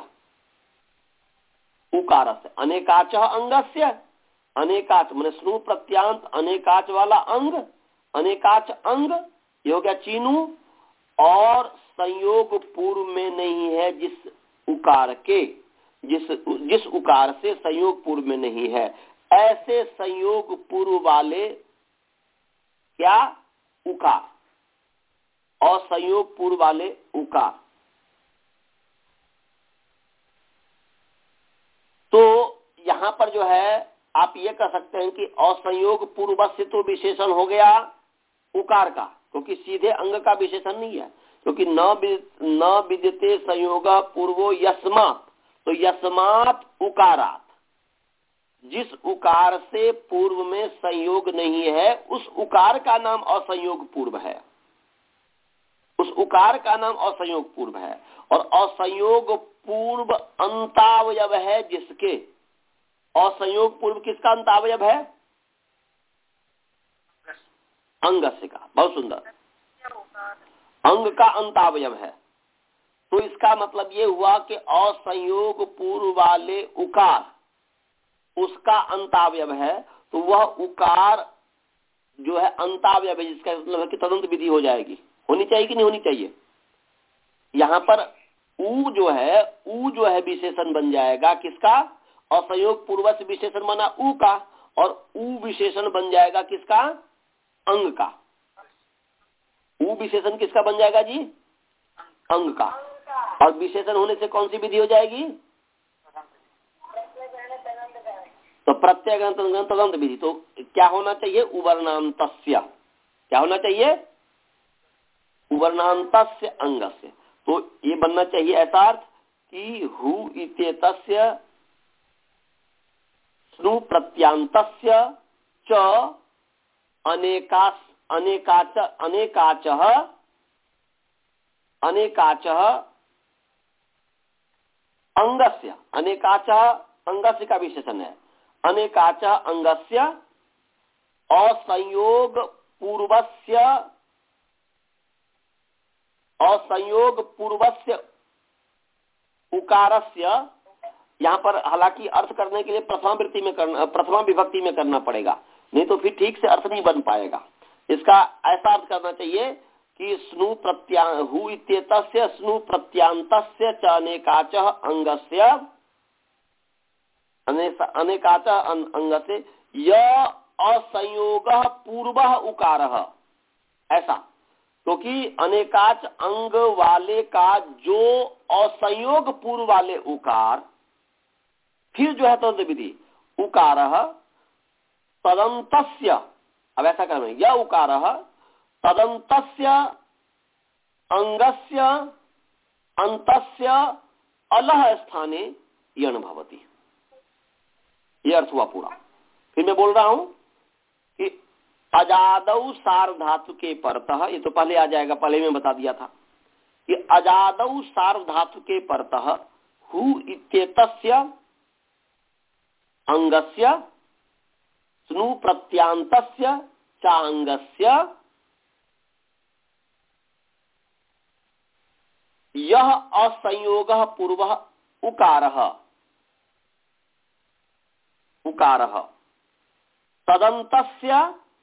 उकारस्य अनेकाचः अंगस्य, अनेकाच माने स्नु प्रत्यांत अनेकाच वाला अंग, अनेकाच अंग ये हो गया चीनू, और संयोग पूर्व में नहीं है जिस उकार के, जिस जिस उकार से संयोग पूर्व में नहीं है, ऐसे संयोग पूर्व वाले क्या उकार, और संयोग पूर्व वाले उकार। तो यहां पर जो है आप ये कह सकते हैं कि असंयोग पूर्व से तो विशेषण हो गया उकार का, क्योंकि सीधे अंग का विशेषण नहीं है, क्योंकि न न विद्यते संयोग पूर्वो यस्मात्, तो यस्मात् उकारात, जिस उकार से पूर्व में संयोग नहीं है उस उकार का नाम असंयोग पूर्व है, उस उकार का नाम असंयोग पूर्व है। और असंयोग पूर्व अंतावयव है जिसके, असंयोग पूर्व किसका अंतावयव है? अंगस्य का। बहुत सुंदर, अंग का अंतावयव है। तो इसका मतलब ये हुआ कि असंयोग पूर्व वाले उकार उसका अंतावयव है, तो वह उकार जो है अंतावयव है, जिसका मतलब है कि तदंत विधि हो जाएगी, होनी चाहिए कि नहीं होनी चाहिए। यहाँ पर ऊ जो है, ऊ जो है विशेषण बन जाएगा किसका? असंयोग पूर्व से विशेषण बना ऊ का, और ऊ विशेषण बन जाएगा किसका? अंग का। ऊ विशेषण किसका बन जाएगा जी? अंग का। और विशेषण होने से कौन सी विधि हो जाएगी? तो प्रत्यय गण तदंत विधि। तो क्या होना चाहिए? उवर्णांतस्य। क्या होना चाहिए? उवर्णांतस्य अंगस्य। तो ये बनना चाहिए ऐसा अर्थ कि हु इत्येतस्य स्नु प्रत्यांतस्य च अनेकास अनेकाच अनेकाचः अनेकाचः अंगस्य, अनेकाचः अंगस्य का विशेषण है, अनेकाचः अंगस्य असंयोग पूर्वस्य असंयोग पूर्वस्य उकारस्य। यहाँ पर हालांकि अर्थ करने के लिए प्रथमा वृत्ति में करना, प्रथमा विभक्ति में करना पड़ेगा, नहीं तो फिर ठीक से अर्थ नहीं बन पाएगा। इसका ऐसा अर्थ करना चाहिए कि स्नु प्रत्या हु इत्येतस्य स्नु प्रत्यांतस्य च अनेकाचः अंगस्य अनेकाचः अंगस्य य असंयोगः पूर्वः उकारः। ऐसा क्योंकि तो अनेकाच अंग वाले का जो असंयोग पूर्व वाले उकार, फिर जो है तदंत विधि उकारः तदंतस्य। अब ऐसा करना, यह उकारः तदंतस्य अंगस्य अंतस्य अलह स्थाने यण भवति। यह अर्थ हुआ पूरा। फिर मैं बोल रहा हूं कि अजादौ सार्वधातु के परतः, ये तो पहले आ जाएगा, पहले में बता दिया था कि अजादौ सार्वधातु के परतः हु इत्येतस्य अंगस्य स्नु प्रत्यांतस्य चांगस्य यह असंयोगः पूर्वः उकारः उकारः तदंतस्य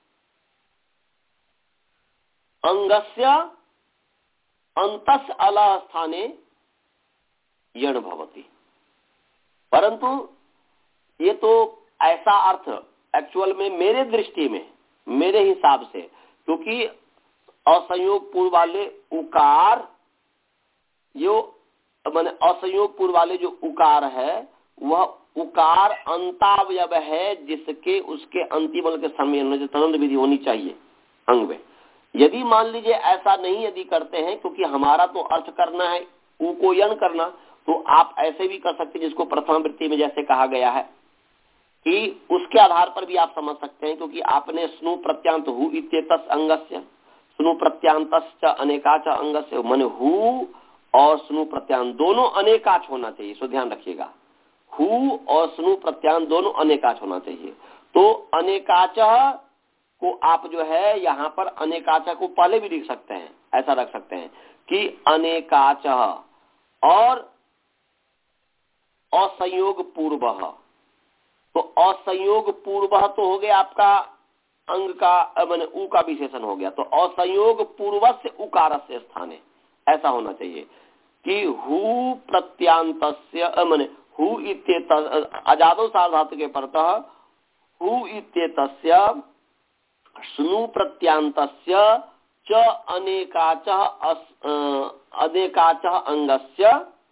अंगस्य अंतस्य अलह स्थाने यण भवति। परंतु ये तो ऐसा अर्थ एक्चुअल में मेरे दृष्टि में, मेरे हिसाब से, क्योंकि असंयोग पूर्व वाले उकार, जो माने असंयोग पूर्व वाले जो उकार है वह उकार अंतावयव है, जिसके उसके अंतिम के सम्मेलन से तदंत विधि होनी चाहिए अंग में। यदि मान लीजिए ऐसा नहीं यदि करते हैं, क्योंकि हमारा तो अर्थ करना है ऊ को यण करना, तो आप ऐसे भी कर सकते हैं जिसको प्रथम वृत्ति में जैसे कहा गया है कि उसके आधार पर भी आप समझ सकते हैं, क्योंकि आपने स्नु प्रत्यांत हु इत्येतस् अंगस्य, स्नु प्रत्यांतश्च अनेकाच अंगस्य, माने हु और स्नु प्रत्यांत दोनों अनेकाच होना चाहिए। सो ध्यान रखिएगा, हु और स्नु प्रत्यांत दोनों अनेकाच होना चाहिए। तो अनेकाच को आप जो है यहाँ पर अनेकाच को पहले भी लिख सकते हैं, ऐसा रख सकते हैं कि अनेकाच और असंयोग पूर्व, तो असंयोग पूर्व तो हो गया आपका अंग का माने उ का विशेषण हो गया, तो असंयोग पूर्व से उकार से स्थाने ऐसा होना चाहिए कि हु प्रत्यांतस्य माने हु इत्येत अजादो सार्वधातु के परतः हु इत्येतस्य स्नु प्रत्यांतस्य च अनेकाच अनेकाच अंगस्य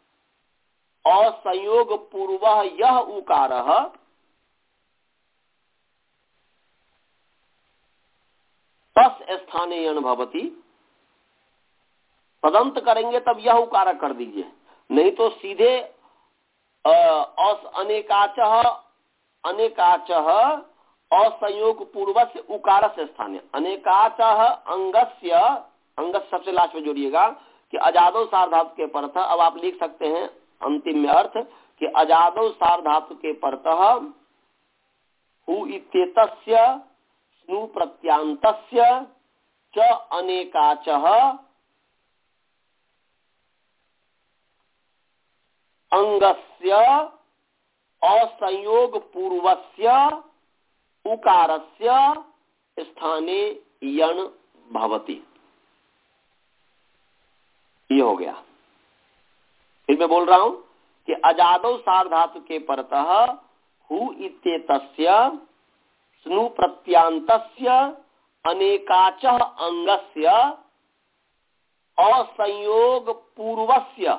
असंयोग पूर्व यह उकारः तस् स्थाने यण भवति। तदंत करेंगे तब यह उकार कर दीजिए, नहीं तो सीधे अनेकाच अनेकाच असंयोग पूर्व से उकार से स्थाने अनेकाच अंगस्य, अंगस्य सबसे लास्ट में जोड़िएगा कि अजादो सार्वधातु के परतः। अब आप लिख सकते हैं अंतिम में अर्थ कि अजादो सार्वधातु के परतः हु इत्येतस्य स्नु प्रत्यांतस्य च अनेकाच अंगस्य असंयोग पूर्वस्य उकारस्य स्थाने यण भवति। ये हो गया। फिर मैं बोल रहा हूं कि अजादो सार्वधातु के परतः हु इत्येतस्य स्नु प्रत्यांतस्य अनेकाच अंगस्य असंयोग पूर्वस्य,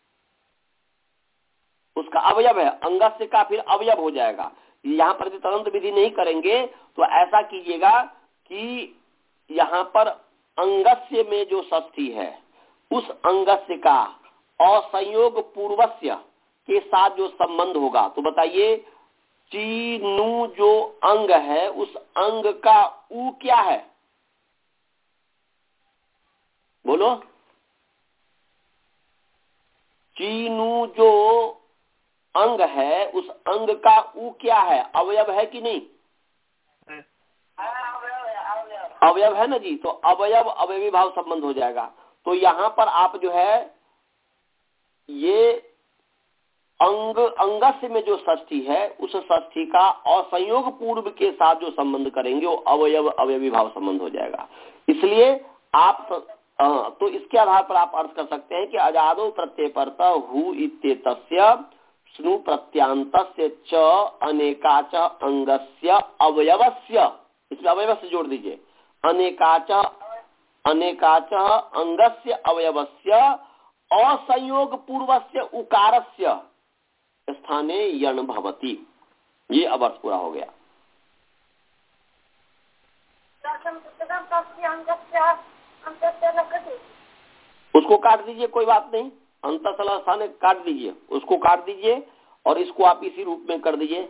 उसका अवयव है अंगस्य का, फिर अवयव हो जाएगा। यहाँ पर तदंत विधि नहीं करेंगे तो ऐसा कीजिएगा कि यहाँ पर अंगस्य में जो षष्ठी है उस अंगस्य का असंयोग पूर्वस्य के साथ जो संबंध होगा, तो बताइए चीनु जो अंग है उस अंग का ऊ क्या है, बोलो। चीनु जो अंग है उस अंग का ऊ क्या है, अवयव है कि नहीं? अवयव है ना जी, तो अवयव अवयवी भाव संबंध हो जाएगा। तो यहाँ पर आप जो है ये अंग अंगस्य में जो षष्ठी है उस षष्ठी का असंयोग पूर्व के साथ जो संबंध करेंगे वो अवयव अवयवी भाव संबंध हो जाएगा। इसलिए आप तो इसके आधार पर आप अर्थ कर सकते हैं कि अजादो प्रत्यय परतः हु इत्येतस्य स्नु प्रत्यांतस्य च अनेकाच अंगस्य अवयवस्य, इसमें अवयवस्य जोड़ दीजिए, अनेकाच अनेकाच अंगस्य अवयवस्य असंयोग पूर्वस्य उकारस्य स्थाने यण भवति। ये अब अर्थ पूरा हो गया। उसको काट दीजिए, कोई बात नहीं, अंतःसला स्थान काट दीजिए, उसको काट दीजिए और इसको आप इसी रूप में कर दीजिए,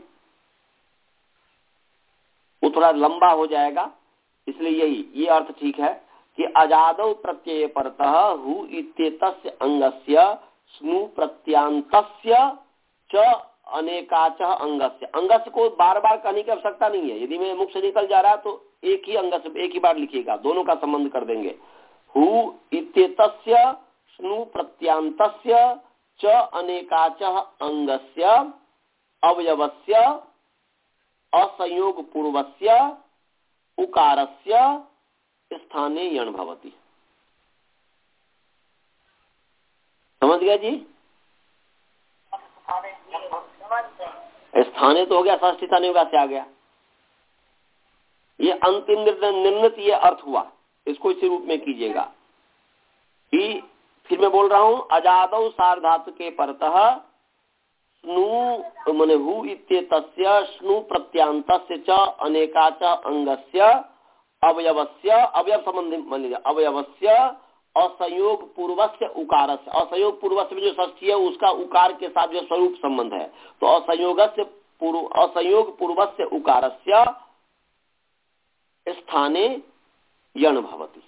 वो थोड़ा लंबा हो जाएगा। इसलिए यही ये अर्थ ठीक है कि अजादौ प्रत्यय परतः हु इत्येतस्य अंगस्य स्नु प्रत्यांतस्य च अनेकाच अंगस्य। अंगस्य को बार बार कहने की आवश्यकता नहीं है, यदि मैं मुख से निकल जा रहा है तो एक ही अंगस्य एक ही बार लिखिएगा, दोनों का संबंध कर देंगे। हु इत्येतस्य स्नु प्रत्यांतस्य च अनेकाच अंगस्य अवयवस्य असंयोग पूर्वस्य उकारस्य स्थाने यण भवति। समझ गया जी? स्थाने तो हो गया, षष्ठी स्थाने से आ गया। ये अंतिम निर्णित ये अर्थ हुआ इसको इसी रूप में कीजिएगा कि फिर मैं बोल रहा हूं अजादौ सार्धातु के परतः स्नु मने हु इत्येतस्य स्नु प्रत्यांतस्य च अनेका च अंगस्य अवयवस्य अवयव संबंधी मान लीजिए अवयवस्य असंयोग पूर्वस्य उकारस्य असंयोग पूर्वस्य में जो षष्ठी है उसका उकार के साथ जो स्वरूप संबंध है तो असंयोगस्य पूर्व असंयोग पूर्वस्य उकारस्य स्थाने यण भवति।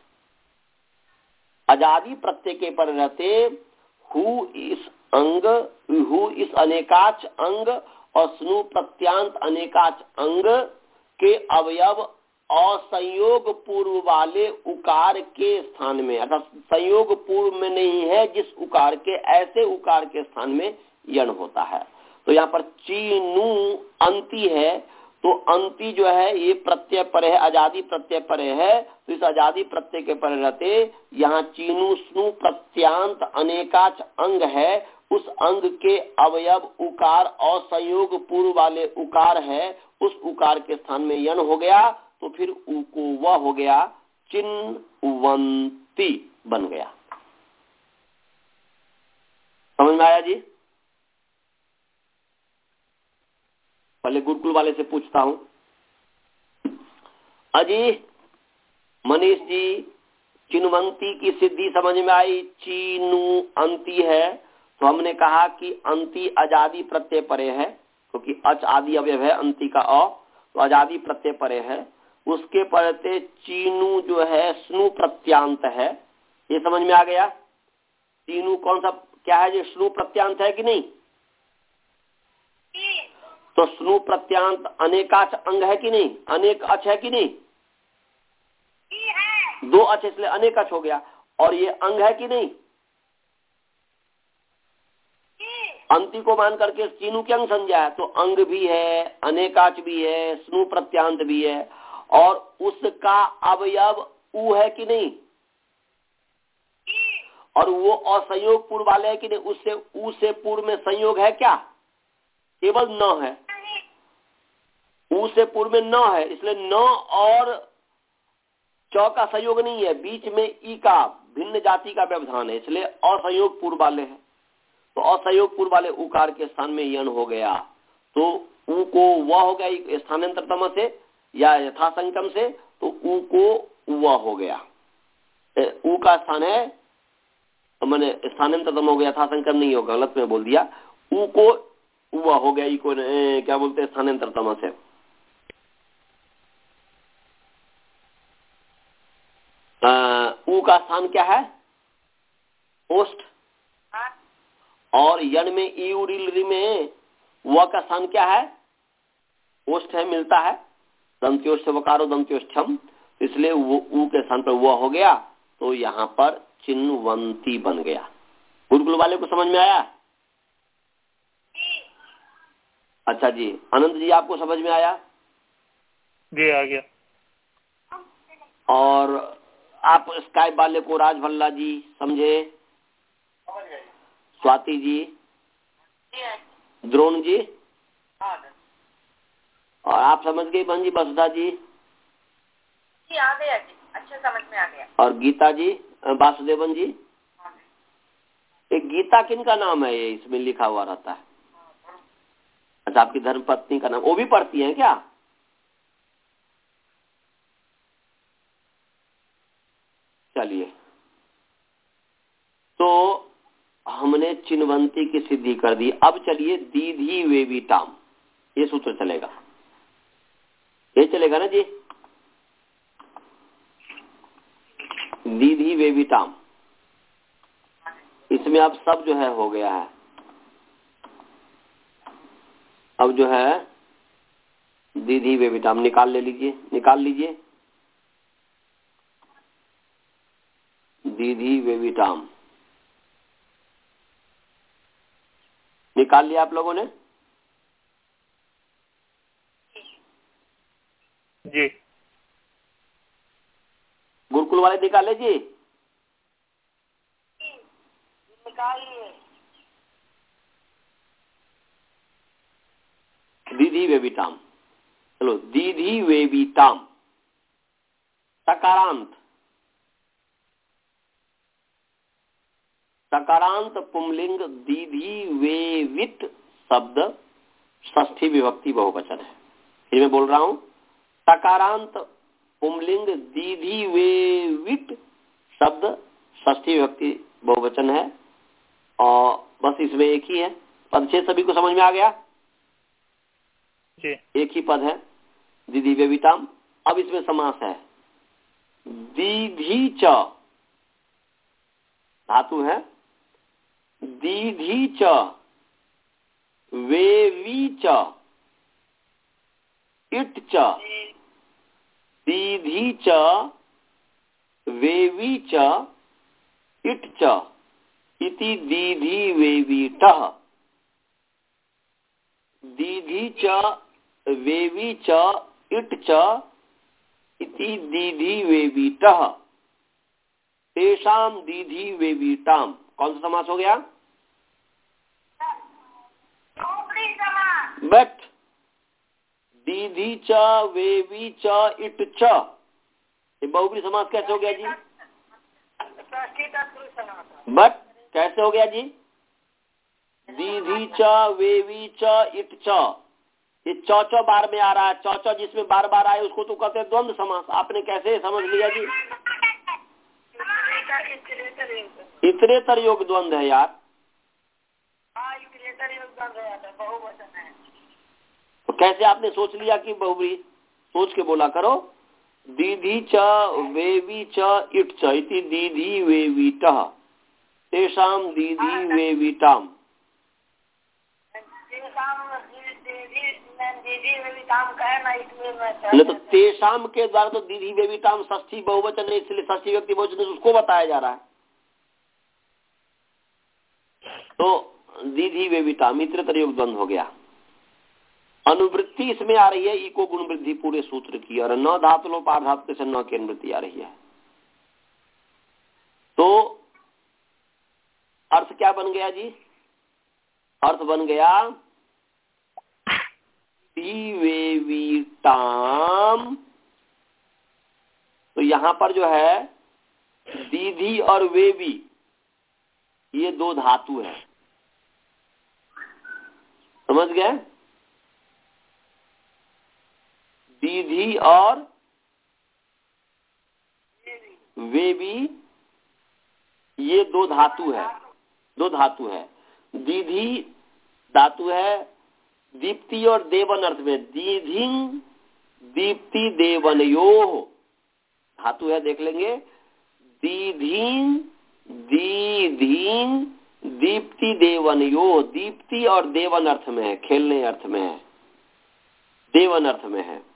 अजादि प्रत्यय के पर रहते हु इस अंग हु इस अनेकाच अंग और स्नु प्रत्यांत अनेकाच अंग के अवयव असंयोग पूर्व वाले उकार के स्थान में अर्थात संयोग पूर्व में नहीं है जिस उकार के ऐसे उकार के स्थान में यण होता है। तो यहाँ पर चीनु अंति है तो अंति जो है ये प्रत्यय पर है अजादि प्रत्यय पर है तो इस अजादि प्रत्यय के पर रहते यहाँ चीनु स्नु प्रत्यांत अनेकाच अंग है उस अंग के अवयव उकार और संयोग पूर्व वाले उकार है उस उकार के स्थान में यण हो गया तो फिर उ को वह हो गया चिन्वंती बन गया। समझ में आया जी? पहले गुरुकुल वाले से पूछता हूं। अजी मनीष जी चिन्वंती की सिद्धि समझ में आई। चीनु अंति है तो हमने कहा कि अंति अजादि प्रत्यय परे है क्योंकि अच आदि अवयव है अंति का अ तो अजादि प्रत्यय परे है। उसके परते चीनु जो है स्नु प्रत्यांत है ये समझ में आ गया। चीनु कौन सा क्या है जो स्नु प्रत्यांत है कि नहीं? तो स्नु प्रत्यांत अनेकाच अंग है कि नहीं? अनेक अच है कि नहीं? दो अच इसलिए अनेक अच हो गया। और ये अंग है कि नहीं? अंति को मान करके चीनु के अंग संज्ञा है तो अंग भी है अनेकाच भी है स्नु प्रत्यांत भी है और उसका अवयव उ है कि नहीं? और वो असंयोग पूर्व वाले है कि नहीं? उससे उ से पूर्व में संयोग है क्या? केवल न है। उ से पूर्व में न है इसलिए न और च का संयोग नहीं है बीच में ई का भिन्न जाति का व्यवधान है इसलिए असंयोग पूर्व वाले है तो असंयोग पूर्व वाले उकार के स्थान में यण हो गया तो उ को वह हो गया स्थानांतरतम से या यथासंकम से तो उ को वह हो गया। उ का स्थान है मैंने स्थानांतरतम हो गया यथासंकम नहीं होगा गलत में बोल दिया। उ को वह हो गया ई को ए, क्या बोलते हैं स्थानांतरतम से। आ, उ का स्थान क्या है? ओष्ठ और यण में ई उरी में वह का स्थान क्या है? ओष्ठ है मिलता है दंत्योष्ठ वकारो दंत्योष्ठम इसलिए वो उ के स्थान पर वह हो गया तो यहाँ पर चिन्वंती बन गया। गुरुकुल वाले को समझ में आया? अच्छा जी अनंत जी आपको समझ में आया?
जी आ गया।
और आप स्काइप वाले को राज भल्ला जी समझे? स्वाति जी द्रोण जी और आप समझ गई बहन जी वसुधा जी?
जी आ गया जी अच्छा समझ में आ गया।
और गीता जी वासुदेवन जी? एक गीता किन का नाम है ये इसमें लिखा हुआ रहता है? अच्छा आपकी धर्मपत्नी का नाम वो भी पढ़ती है क्या? चलिए तो हमने चिन्वंती की सिद्धि कर दी। अब चलिए दीधी वेविताम ये सूत्र चलेगा ये चलेगा ना जी? दीधी वेविताम इसमें अब सब जो है हो गया है। अब जो है दीधी वेविताम निकाल ले लीजिए निकाल लीजिए दीधी वेविताम निकाल लिया आप लोगों ने?
जी
गुरुकुल वाले निकाले जी?
निकालिए।
दीधी वेविताम चलो दीधी वेविताम सकारांत सकारांत पुंलिंग दीधी वे वित शब्द षष्ठी विभक्ति बहुवचन है। फिर मैं बोल रहा हूं, सकारांत पुंलिंग दीधी वे वित शब्द षष्ठी विभक्ति बहुवचन है और बस इसमें एक ही है पद। छह सभी को समझ में आ गया
जी।
एक ही पद है दीधी वे विताम। अब इसमें समास है दीधी च, धातु है दीधी च वेवी च इट च, दीधी च वेवी च इट च इति दीधी वेवीटः। दीधी च वेवी च इट च इति दीधी वेवीटः तेषाम दीधी वेवीटाम। कौन सा समास हो गया? बट दीधी च वेवी च इट च, ये बहुब्री समास कैसे हो गया जी? बट कैसे हो गया जी? दीधी च वेवी च इट च, ये चौ चौ बार में आ रहा है। चौ चौ जिसमें बार बार आए उसको तो कहते हैं द्वंद्व समास। आपने कैसे समझ लिया जी? इतरेतर योग द्वंद्व है यार। तो कैसे आपने सोच लिया कि बहुब्री? सोच के बोला करो। दीधी च वेवी च इट च इति दीधी वेवीटः तेषाम दीधी वेवीटाम। नहीं तो तेषाम के द्वारा तो दीधी वेवीटाम षष्ठी बहुवचन है, इसलिए षष्ठी व्यक्ति बहुवचन उसको बताया जा रहा है। तो दीधी वेवीटाम इतरेतर योग द्वंद्व हो गया। अनुवृत्ति इसमें आ रही है इको गुण वृद्धि पूरे सूत्र की, और न धातु लोप आठ धातु से न की अनुवृत्ति आ रही है। तो अर्थ क्या बन गया जी? अर्थ बन गया वेवीटाम। तो यहां पर जो है दीधी और वेवी ये दो धातु है, समझ गए? दीधी और वेवी ये दो धातु है, दो धातु है। दीधी धातु है दीप्ति और देवन अर्थ में, दीधी दीप्ति देवनयो धातु है, देख लेंगे। दीधी दीधी दीप्ति देवनयो, दीप्ति और देवन अर्थ में है, खेलने अर्थ में है, देवन अर्थ में है।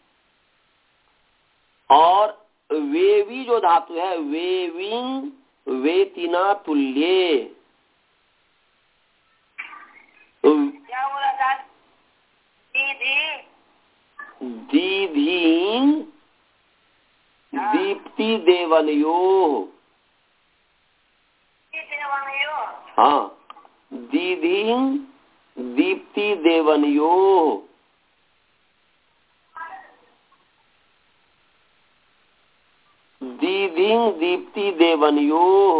और वेवी जो धातु है वेविंग वेतिना तुल्ये, तो
क्या बोला था? दीदी
दीधी दीप्ति देवनयो। हाँ, दीधी दीप्ति देवनयो। दीधी दीप्ति देवनयो।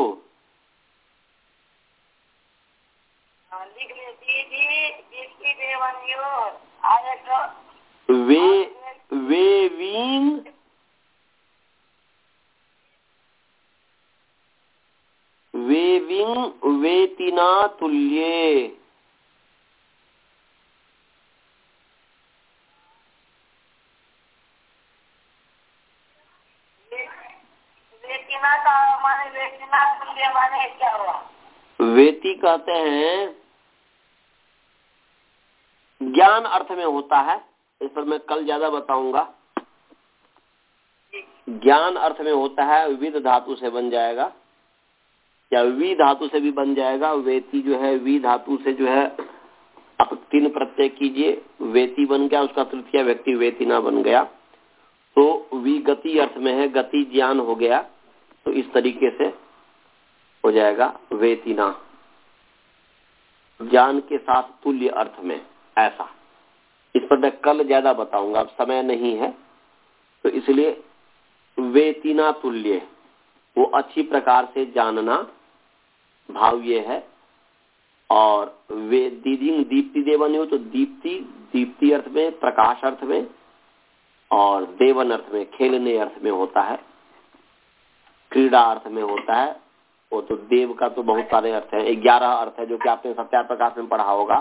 लिख ले दीदी दीप्ति देवनयो। आगे तो
वे वेविंग वेविंग वेतिना तुल्ये।
वेतिना का माने वेतिना तुल्य माने क्या हुआ?
वेति कहते हैं ज्ञान अर्थ में होता है, इस पर मैं कल ज्यादा बताऊंगा। ज्ञान अर्थ में होता है, विद धातु से बन जाएगा या वी धातु से भी बन जाएगा। वेति जो है वी धातु से जो है आप तीन प्रत्यय कीजिए, वेति बन गया, उसका तृतीय व्यक्ति वेतिना बन गया। तो वी गति अर्थ में है, गति ज्ञान हो गया, तो इस तरीके से हो जाएगा वेतिना, ज्ञान के साथ तुल्य अर्थ में। ऐसा इस पर मैं कल ज्यादा बताऊंगा, अब समय नहीं है, तो इसलिए वेतिना तुल्य वो अच्छी प्रकार से जानना भाव ये है। और वे दीधिंग दीप्ति देवन हो तो दीप्ति दीप्ति अर्थ में, प्रकाश अर्थ में, और देवन अर्थ में खेलने अर्थ में होता है, क्रीड़ा अर्थ में होता है। वो तो देव का तो बहुत सारे अर्थ है, ग्यारह अर्थ है जो कि आपने सत्यार प्रकाश में पढ़ा होगा।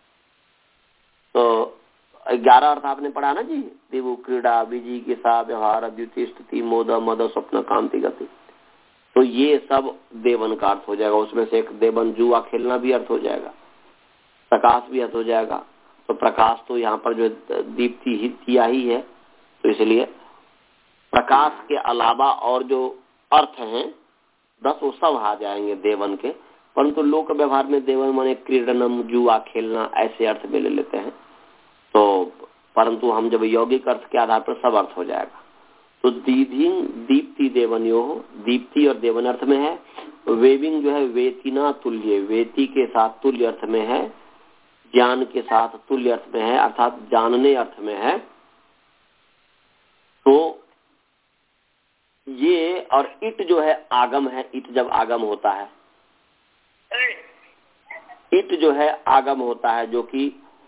तो ग्यारह अर्थ आपने पढ़ा ना जी, देव क्रीड़ा, विजी किसा, व्यवहार, द्वितीय स्तुति, मोद मद स्वप्न कांति गति। तो ये सब देवन का अर्थ हो जाएगा। उसमें से एक देवन जुआ खेलना भी अर्थ हो जाएगा, प्रकाश भी अर्थ हो जाएगा। तो प्रकाश तो यहाँ पर जो दीप्ति ही किया ही है, तो इसलिए प्रकाश के अलावा और जो अर्थ हैं दस वो सब आ जाएंगे देवन के। परंतु लोक व्यवहार में देवन माने क्रीडनम, जुआ खेलना, ऐसे अर्थ में ले लेते हैं। तो परंतु हम जब यौगिक अर्थ के आधार पर सब अर्थ हो जाएगा। तो दीधिंग दीप्ति देवन्यो, दीप्ति और देवन अर्थ में है। वेविंग जो है वेतिना तुल्य, वेति के साथ तुल्य अर्थ में है, ज्ञान के साथ तुल्य अर्थ में है, अर्थात जानने अर्थ में है। तो ये और इट जो है आगम है, इट जब आगम होता है, इट जो है आगम होता है, जो कि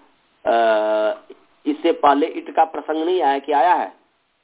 इससे पहले इट का प्रसंग नहीं आया कि आया है?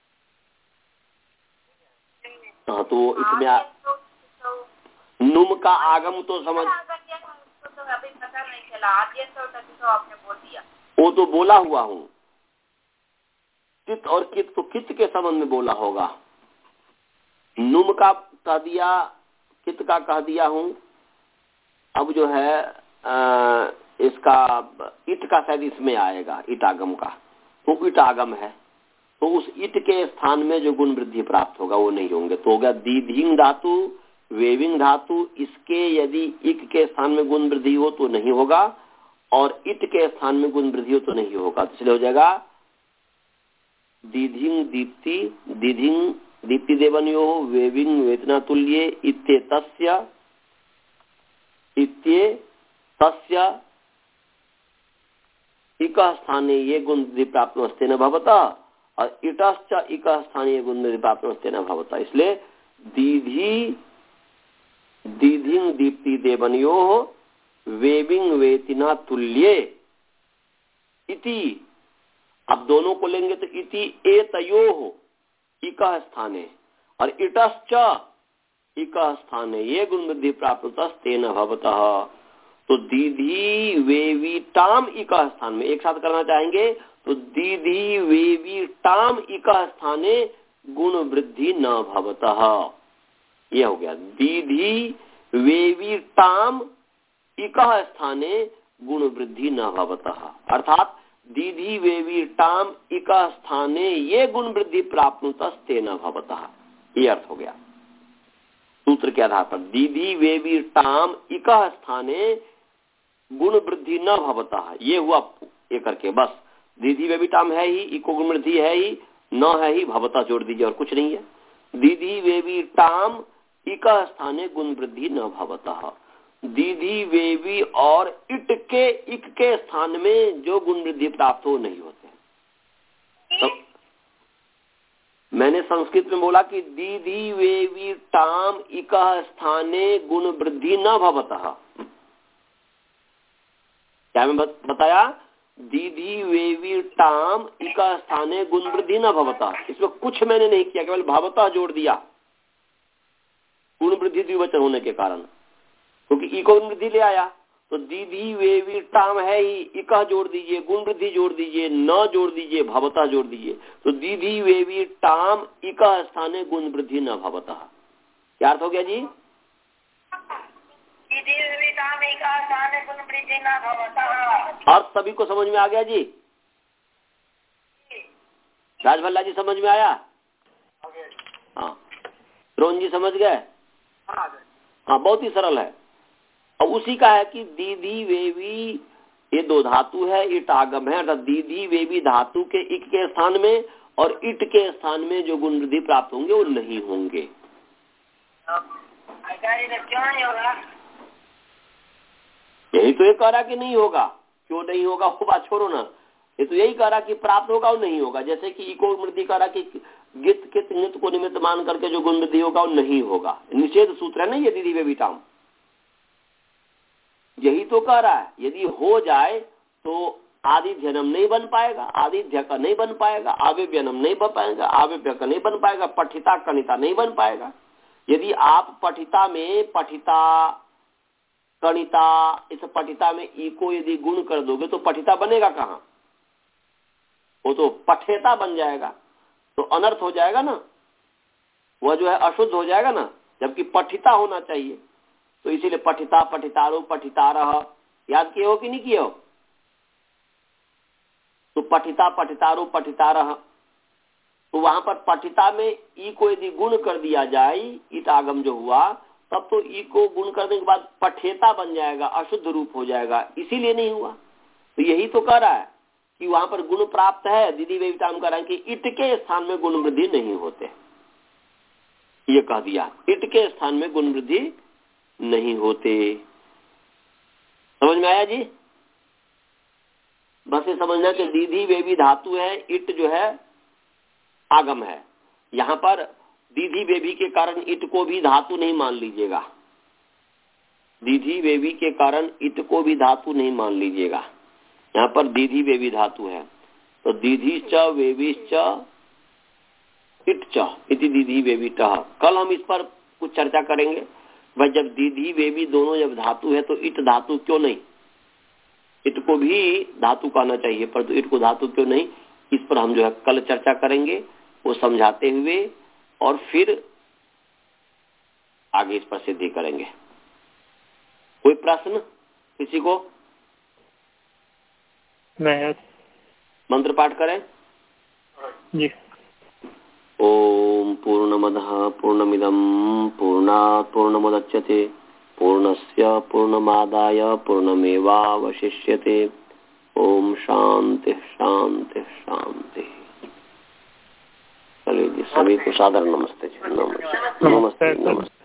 हाँ, तो इसमें आ... नुम का आगम तो समझ,
तो अभी पता नहीं चला, आद्य तो आपने बोल दिया।
वो तो बोला हुआ हूँ, कित और कित तो कित के संबंध में बोला होगा। नुम का कह दिया, कित का कह दिया हूँ। अब जो है आ, इसका इट का शायद इसमें आएगा, इट आगम का, तो इट आगम है। तो उस इट के स्थान में जो गुण वृद्धि प्राप्त होगा वो नहीं होंगे। तो होगा दीधिंग धातु, वेविंग धातु, इसके यदि इक के स्थान में गुण वृद्धि हो तो नहीं होगा, और इट के स्थान में गुण वृद्धि हो तो नहीं होगा। तो इसलिए हो जाएगा दीधिंग दीप्ति, दीधिंग दीप्ति देवन्यो, वेविंग वेतना तुल्ये, इत्ते तस्य, इत्ते तस्य इक स्थाने ये गुण वृद्धि प्राप्त नस्ते न भवता, और इटश्च इक स्थानीय गुण वृद्धि प्राप्त नस्ते न भवता। इसलिए दीधि दीधिंग दीप्ति देवन्यो वेविंग वेतिना तुल्ये इति, अब दोनों को लेंगे तो इति एतयो इक स्थाने और इटश्च इक स्थाने ये गुण वृद्धि प्राप्त तेन भवतः। तो दीधि वेवीटाम इक स्थान में एक साथ करना चाहेंगे तो दीधि वेवीटाम इक स्थाने गुण वृद्धि न भवतः, ये हो गया। दीधि वेवीटाम इक स्थाने गुण वृद्धि न भवतः, अर्थात दीधि वेवीटाम इक स्थाने ये गुण वृद्धि प्राप्त तेन भवतः, ये अर्थ हो गया सूत्र के आधार पर। दीधि वेवीटाम इक स्थाने गुण वृद्धि न भवतः, ये हुआ ये करके बस। दीधि वेवीटाम है ही, इको गुण वृद्धि है ही, न है ही, भवतः जोड़ दीजिए और कुछ नहीं है। दीधि वेवीटाम इक स्थाने गुण वृद्धि न भवतः, दीधि वेवी और इट के इक के स्थान में जो गुण वृद्धि प्राप्त हो नहीं होते। तो मैंने संस्कृत में बोला कि दीधि वेवी टाम इक स्थाने गुण वृद्धि न भवतः, क्या मैं बताया? दीधि वेवी टाम इक स्थाने गुण वृद्धि न भवतः, इसमें कुछ मैंने नहीं किया, केवल भवतः जोड़ दिया गुण वृद्धि द्विवचन होने के कारण, क्योंकि इको गुण वृद्धि ले आया। तो दीधि वेवी टाम है ही, इक जोड़ दीजिए, गुण वृद्धि जोड़ दीजिए, न जोड़ दीजिए, भवतः जोड़ दीजिए। तो दीधि वेवी टाम इक स्थाने गुण वृद्धि न भवतः, क्या अर्थ हो गया जी?
दीधि वेवी टाम इक स्थाने गुण वृद्धि न भवतः।
अर्थ सभी को समझ में आ गया जी? राजभल्ला जी समझ में आया? हाँ, रोहन जी समझ गए? हाँ, बहुत ही सरल है। और उसी का है कि दीधि वेवी ये दो धातु है, इट आगम है, अर्थात दीधि वेवी धातु के इक के स्थान में और इट के स्थान में जो गुण वृद्धि प्राप्त होंगे वो नहीं होंगे।
क्यों नहीं होगा?
यही तो ये कह रहा कि नहीं होगा। क्यों नहीं होगा वो बात छोड़ो ना, ये तो यही कह रहा कि प्राप्त होगा वो नहीं होगा। जैसे कि इको वृद्धि कह रहा कि गित कित नित को निमित्त मान करके जो गुण वृद्धि होगा वो नहीं होगा, निषेध सूत्र है ना ये दीधि वेवी टाम। यही तो कह रहा है। यदि हो जाए तो आदिध्यनम नहीं बन पाएगा, आदिध्य का नहीं बन पाएगा, आविव्यनम नहीं बन पाएगा, आविव्य का नहीं बन पाएगा, पठिता कणिता नहीं बन पाएगा। यदि आप पठिता में पठिता कणिता इस पठिता में ई को यदि गुण कर दोगे तो पठिता बनेगा कहाँ? वो तो पठेता बन जाएगा, तो अनर्थ हो जाएगा ना, वह जो है अशुद्ध हो जाएगा ना, जबकि पठिता होना चाहिए। तो इसीलिए पठिता पठितारो पठितारह याद किए हो कि नहीं किए हो? तो पठिता पठितारो पठितारह, तो वहां पर पठिता में ई को यदि गुण कर दिया जाए, ईट आगम जो हुआ, तब तो ई को गुण करने के बाद पठेता बन जाएगा, अशुद्ध रूप हो जाएगा, इसीलिए नहीं हुआ। तो यही तो कह रहा है कि वहां पर गुण प्राप्त है। दीदी वेविताम कह रहा है कि इट के स्थान में गुण वृद्धि नहीं होते, ये कह दिया, इट के स्थान में गुण वृद्धि नहीं होते। समझ में आया जी? बस ये समझना कि दीदी वेवी धातु है, इट जो है आगम है। यहाँ पर दीदी वेवी के कारण इट को भी धातु नहीं मान लीजिएगा, दीदी वेवी के कारण इट को भी धातु नहीं मान लीजिएगा। यहाँ पर दीदी वेवी धातु है, तो दीदी च वेवी च इट च इति दीदी वेवी ट। कल हम इस पर कुछ चर्चा करेंगे, भाई जब दीदी वेवी दोनों जब धातु है तो इट धातु क्यों नहीं? इट को भी धातु कहना चाहिए, पर तो इट को धातु क्यों नहीं, इस पर हम जो है कल चर्चा करेंगे, वो समझाते हुए, और फिर आगे इस पर सिद्धि करेंगे। कोई प्रश्न किसी को?
नहीं।
मंत्र पाठ करें
जी।
ओम पूर्णमदः पूर्णमिदं पूर्णात् पूर्णमुदच्यते पूर्णस्य पूर्णमादाय पूर्णमेवावशिष्यते। ओम शांति शांति शांति। चलिए जी, सभी को सादर नमस्ते। नमस्ते नमस्ते, नमस्ते।